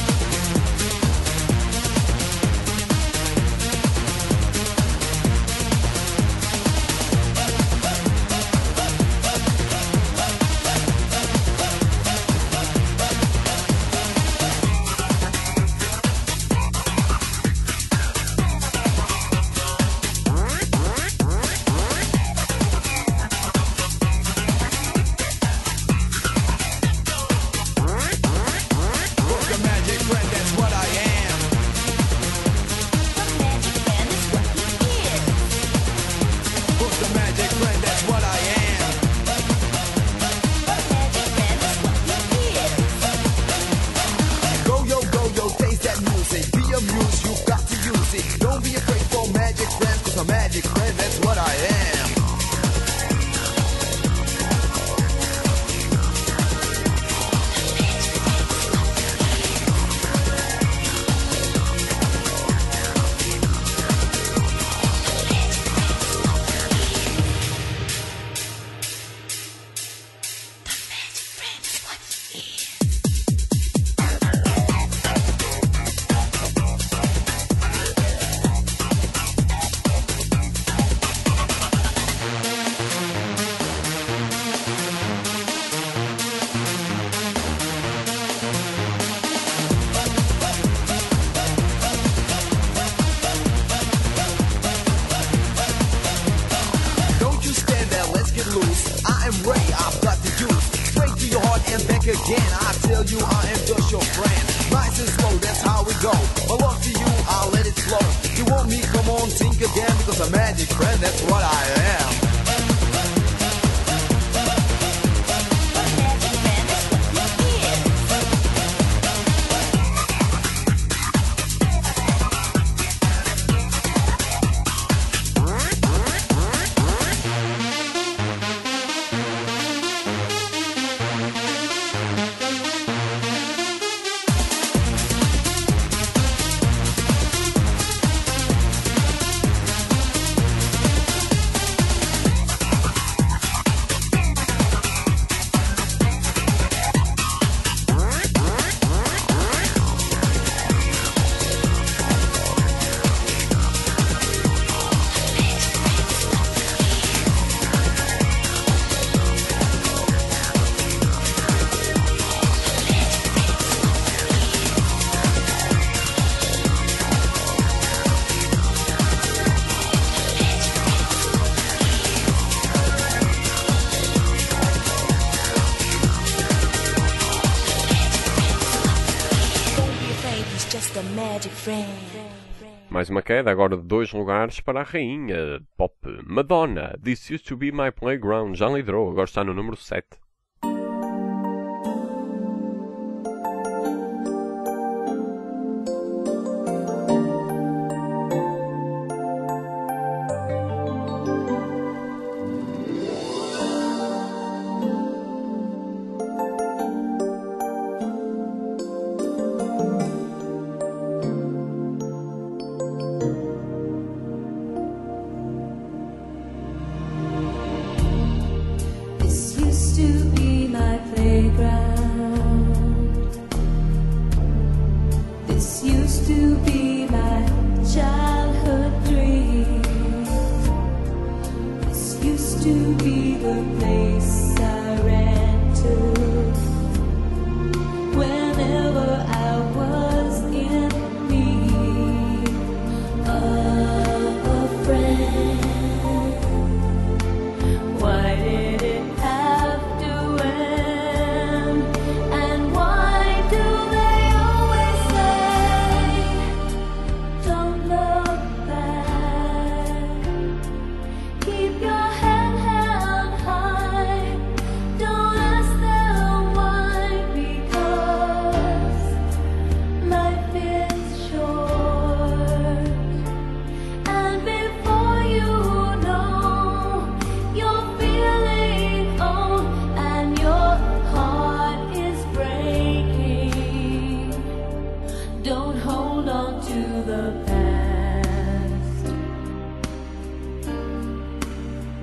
Again, I tell you I am just your friend. Nice and slow, that's how we go. My love to you, I'll let it flow. You want me, come on, think again. Because a magic friend, that's what I am. Mais uma queda, agora de 2 lugares para a rainha pop Madonna. This Used to Be My Playground. Já liderou, agora está no número 7.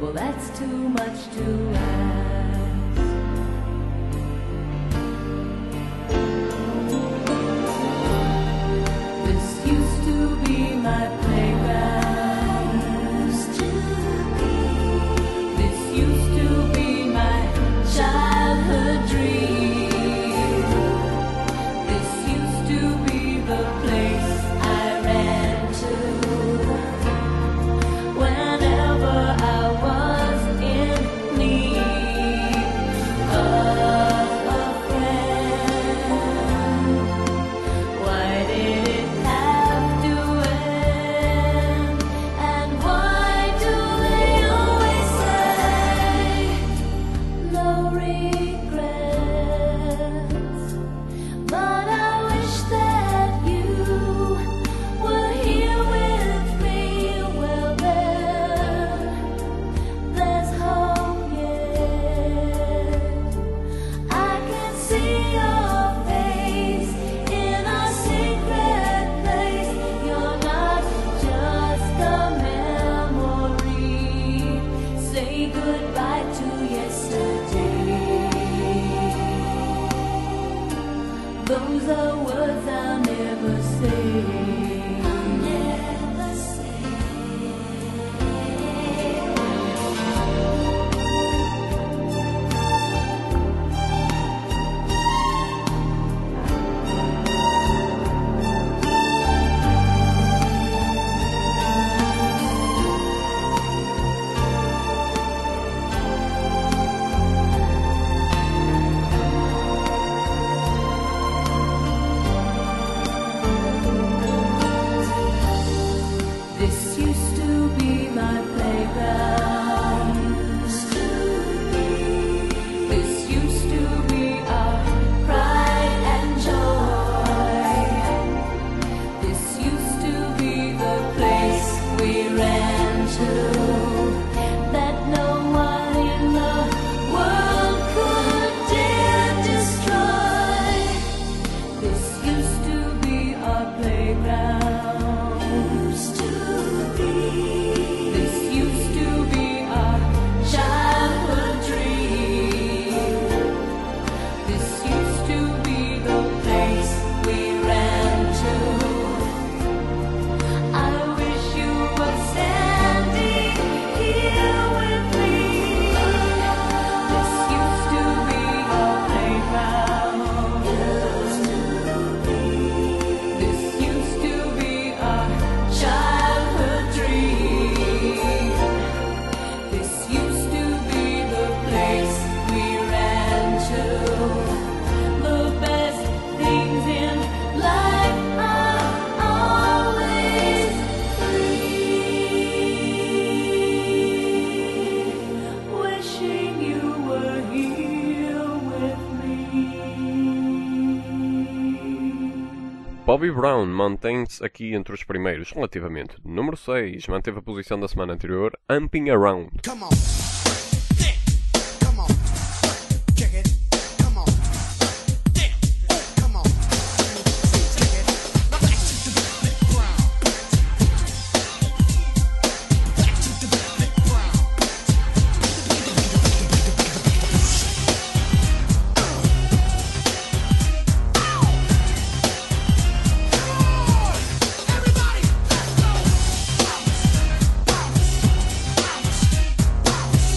Well, that's too much to ask. This used to be my playground. This used to be my childhood dream. This used to be the place I ran to whenever I was in need of a friend. Why did it have to end? And why do they always say no regrets? But I wish that you were here with me. Well, there's hope yet. I can see your face in a secret place. You're not just a memory. Say goodbye to yesterday. Those are words I'll never say. I'll never say. This used to be my playground. This used to be our pride and joy. This used to be the place we ran to that no one in the world could dare destroy. This used to be our playground. This used to be our childhood dream. This used to be the place we ran to. I wish you were standing here with me. This used to be our playground. This used to be our childhood dream. This used to be the place we ran to. The best things in life are always free. Wishing you were here with me. Bobby Brown mantém-se aqui entre os primeiros, relativamente. Número 6, manteve a posição da semana anterior, Amping Around. Come on. Yeah. Come on. Check it. Come on. Yeah. Come on. Check it. Now back to the ground. Back to the ground. Everybody, let's go. Bounce, bounce, bounce.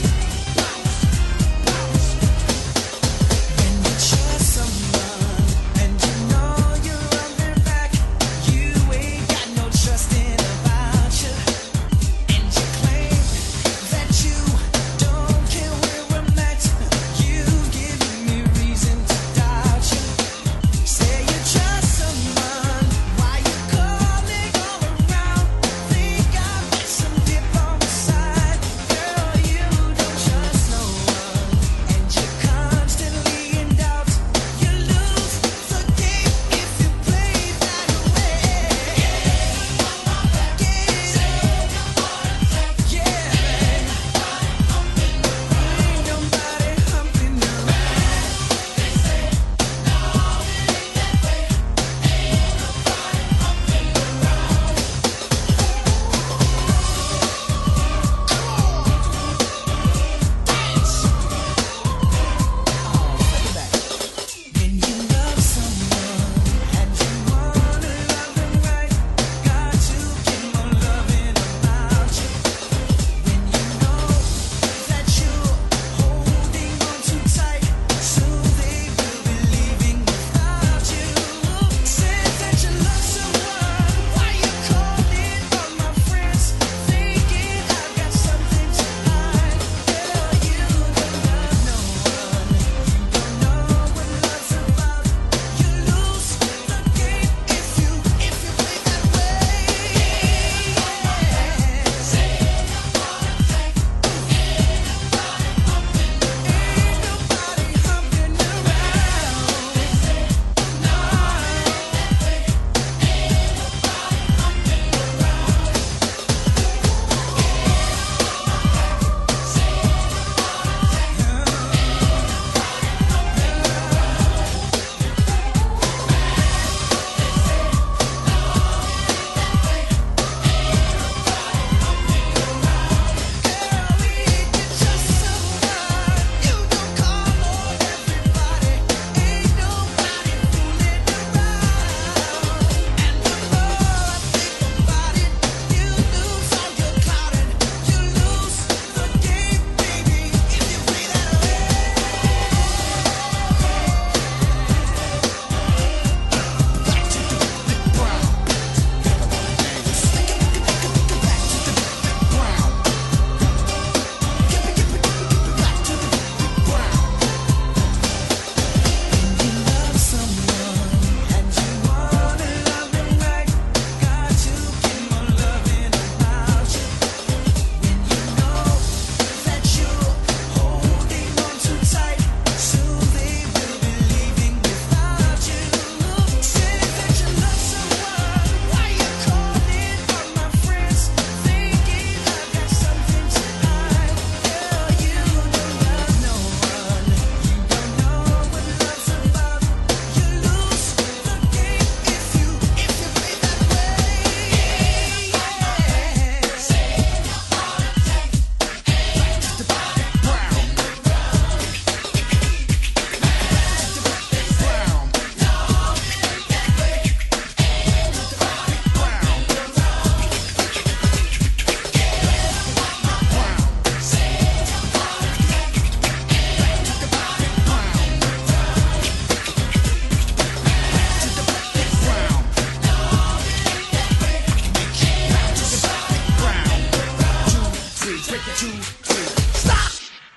break it 2, 3. Stop!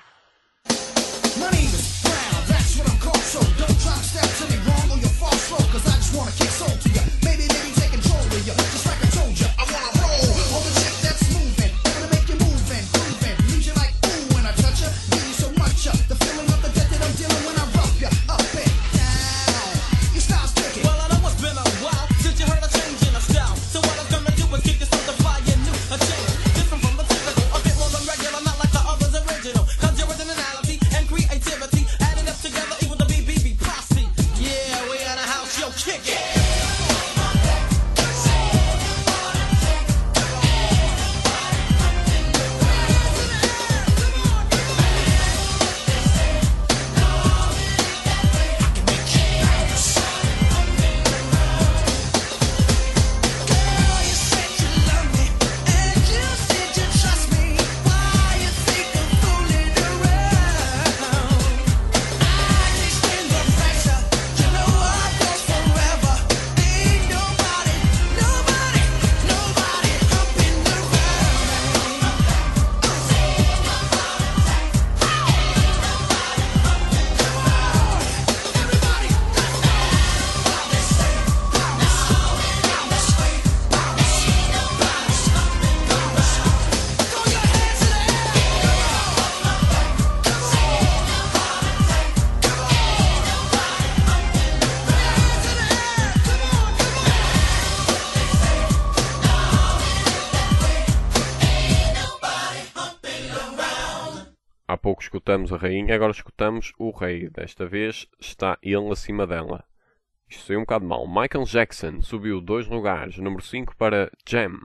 My name is Brown, that's what I'm called. So don't try to step to me wrong or you'll fall slow. Cause I just wanna kick soul to ya. Maybe take control of ya. Just like I told ya, I wanna roll on the chick that's moving. I'm gonna make you moving, grooving. Leave you like ooh when I touch ya. Give you so much ya. The feeling of the death that I'm dealing when I rough ya. Up and down. Your style's picking. Well, I know it's been a while since you heard a change in a style. So what I'm gonna do is kick you something fire new, a change different from the typical, a bit more than regular, not like the others original. Cause your originality and creativity adding up together equal the BBB posse. Yeah, we in the house, yo, kick it. Há pouco escutamos a rainha, agora escutamos o rei. Desta vez está ele acima dela. Isto saiu um bocado mal. Michael Jackson subiu 2 lugares, número 5 para Jam.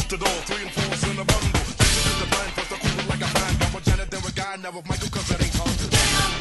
the door, 3 and 4's in a bundle. This is the blind, plus the cool like a fan. Got with Janet, then with Guy, now with Michael, cause it ain't hard to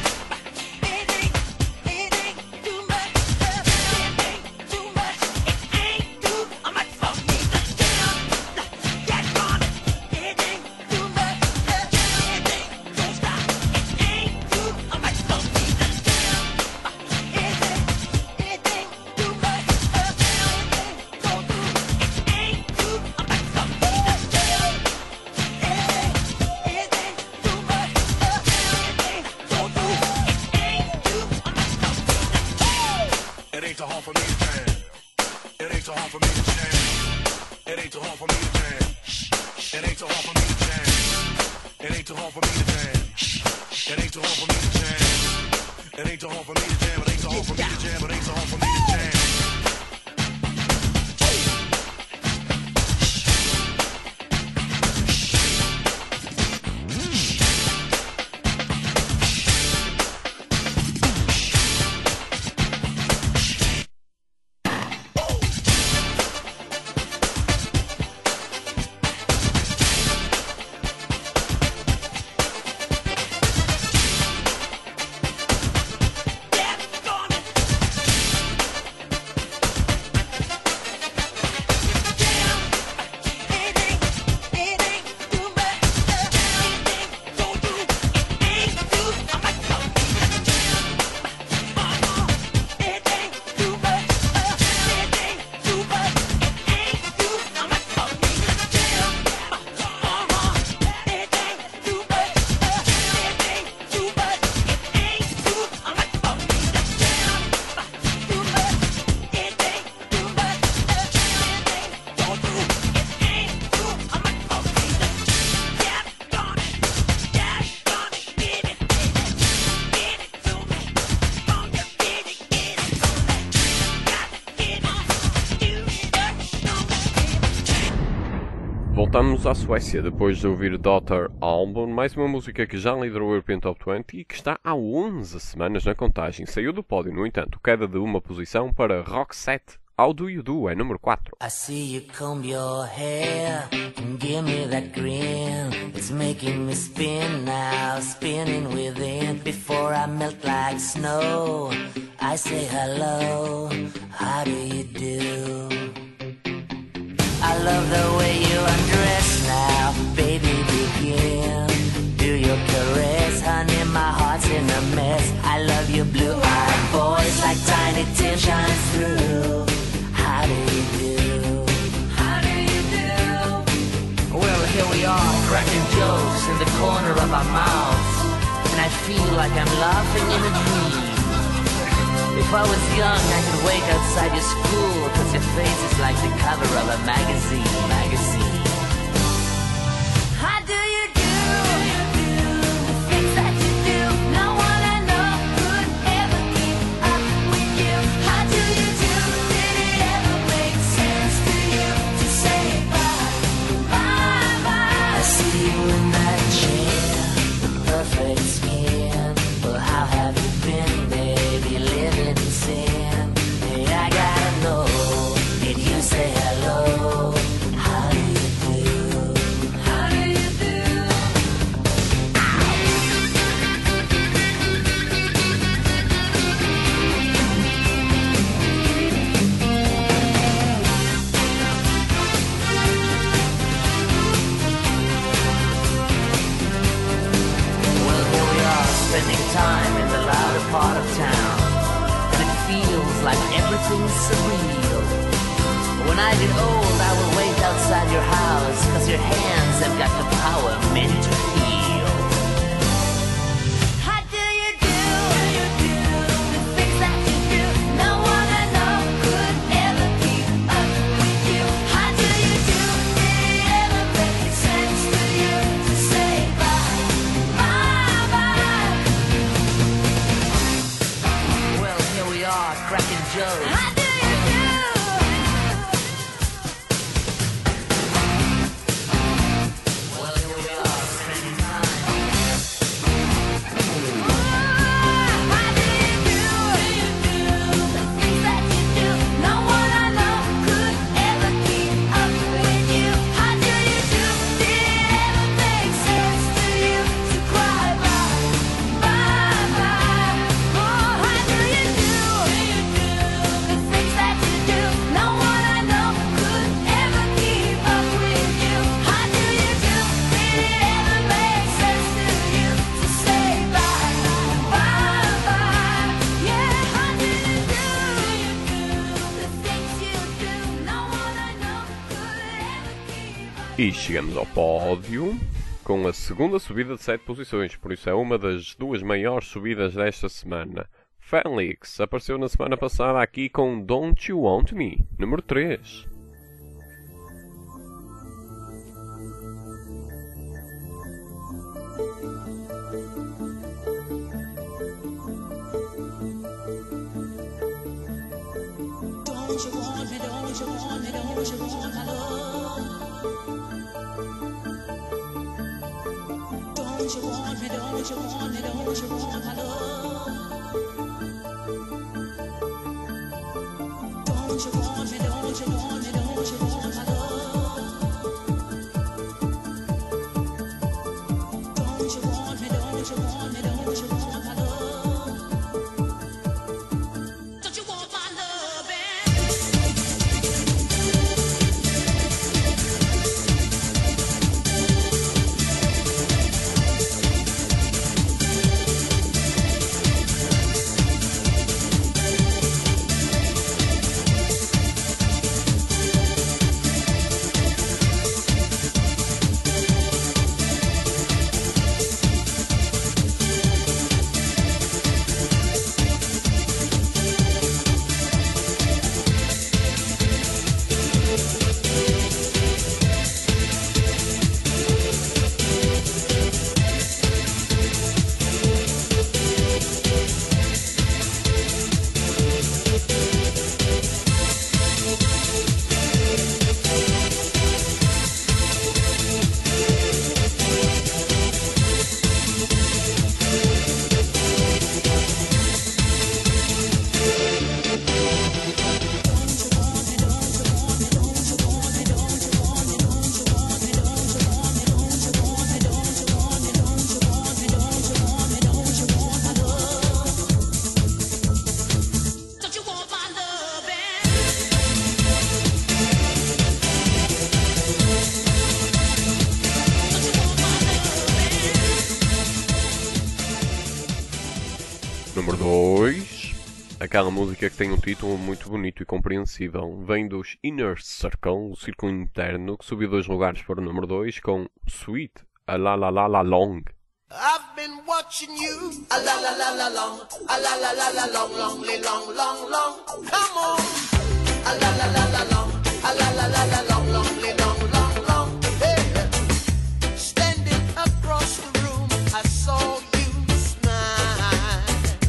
Voltamos à Suécia depois de ouvir Daughter Album, mais uma música que já liderou o European Top 20 e que está há 11 semanas na contagem. Saiu do pódio, no entanto, queda de uma posição para Roxette. How Do You Do é número 4. I see you comb your hair and give me that grin. It's making me spin now, spinning within. Before I melt like snow, I say hello, how do you do? I love the way you undress now, baby, begin. Do your caress, honey, my heart's in a mess. I love your blue-eyed voice like Tiny Tim shines through. How do you do? How do you do? Well, here we are, cracking jokes in the corner of our mouths, and I feel like I'm laughing in a dream. If I was young, I could wait outside your school, 'cause your face is like the cover of a magazine. How do you do? The things that you do, no one I know could ever keep up with you. How do you do? Did it ever make sense to you to say bye, bye, bye? I see you in that chair, the perfect skin. Well, how have you been, baby, living in sin? Hey, I gotta know, did you say hello? How do you do? How do you do? Well, here we are, spending time in the louder part of town, and it feels like everything's surreal. When I get old, I will wait outside your house, 'cause your hands have got the power meant to heal. How do you do? The things that you do, no one I know could ever keep up with you. How do you do? Did it ever make sense to you to say bye, bye, bye? Well, here we are, cracking jokes. How do you do? E chegamos ao pódio com a segunda subida de 7 posições, por isso é uma das duas maiores subidas desta semana. Felix apareceu na semana passada aqui com Don't You Want Me, número 3. Don't you want me, don't you want me, don't you want my love? Don't you want me, don't you want me, don't you want my love? Don't you want me, don't you want me, don't you want my love? Don't you want me, don't you want me, don't you want my love? Don't you want my love? Número 2. Aquela música que tem um título muito bonito e compreensível. Vem dos Inner Circle, o círculo interno, que subiu 2 lugares para o número 2 com Sweet A La La La La Long. I've been watching you, a la la la la long, a la la la la long, long, long, long, long. Come on, a la la la la long, a la la la la long, long, long, long, long. Hey, standing across the room, I saw you smile.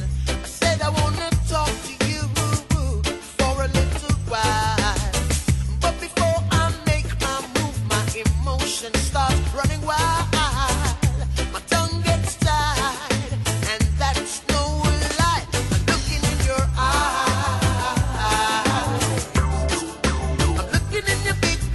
I said I wanna talk to you for a little while, but before I make my move, my emotions start running wild. Big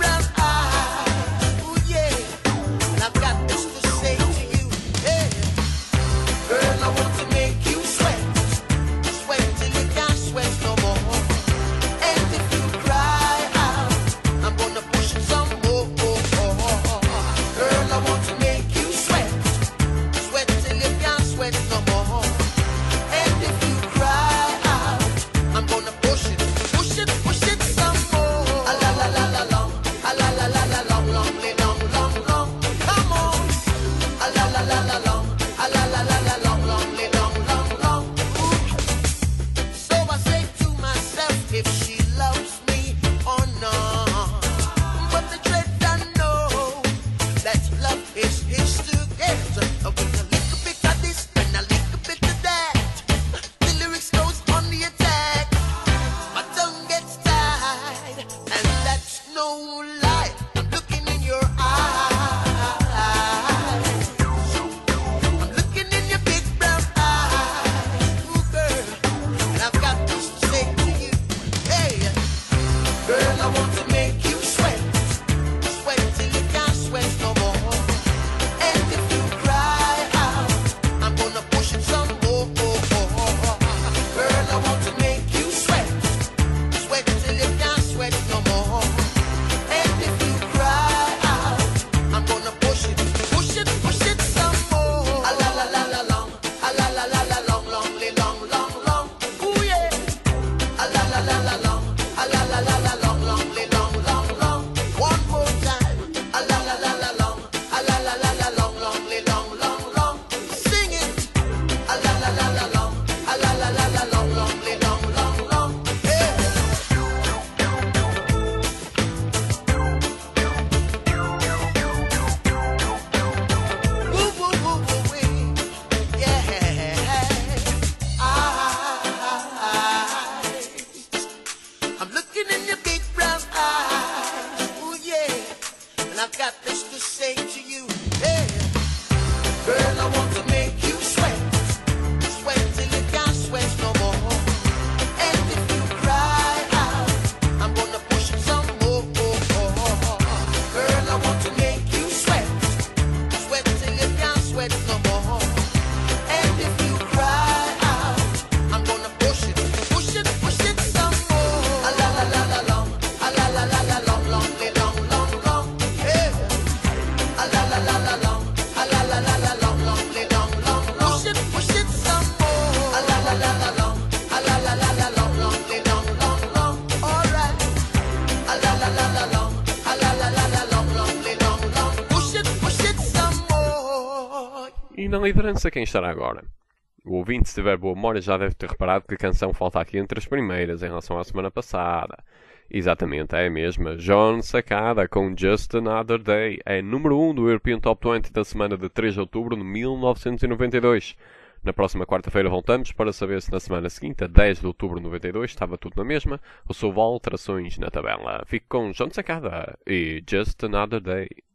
And I've got this to say to you, hey, girl, I want to make you sweat, sweat till you can't sweat no more. And if you cry out, I'm gonna push it some more. Girl, I want to make you sweat, sweat till you can't sweat no more. And if you cry out, I'm gonna push it some more. A la la la la long, a la la la la long, long, long, long, long, yeah. A la la la la long, a la la la la long, long, long, long, long. Push it some more. A la la la la long, a la la la la long, long, long, long, long. Alright. A la la la la long, a la la la la long, long, long, long. Push it some more. E na liderança quem estará agora? O ouvinte, se tiver boa memória, já deve ter reparado que a canção falta aqui entre as primeiras em relação à semana passada. Exatamente, é a mesma. John Cicada com Just Another Day. É número 1 do European Top 20 da semana de 3 de outubro de 1992. Na próxima quarta-feira voltamos para saber se na semana seguinte, a 10 de outubro de 92, estava tudo na mesma ou se houve alterações na tabela. Fique com John Cicada e Just Another Day.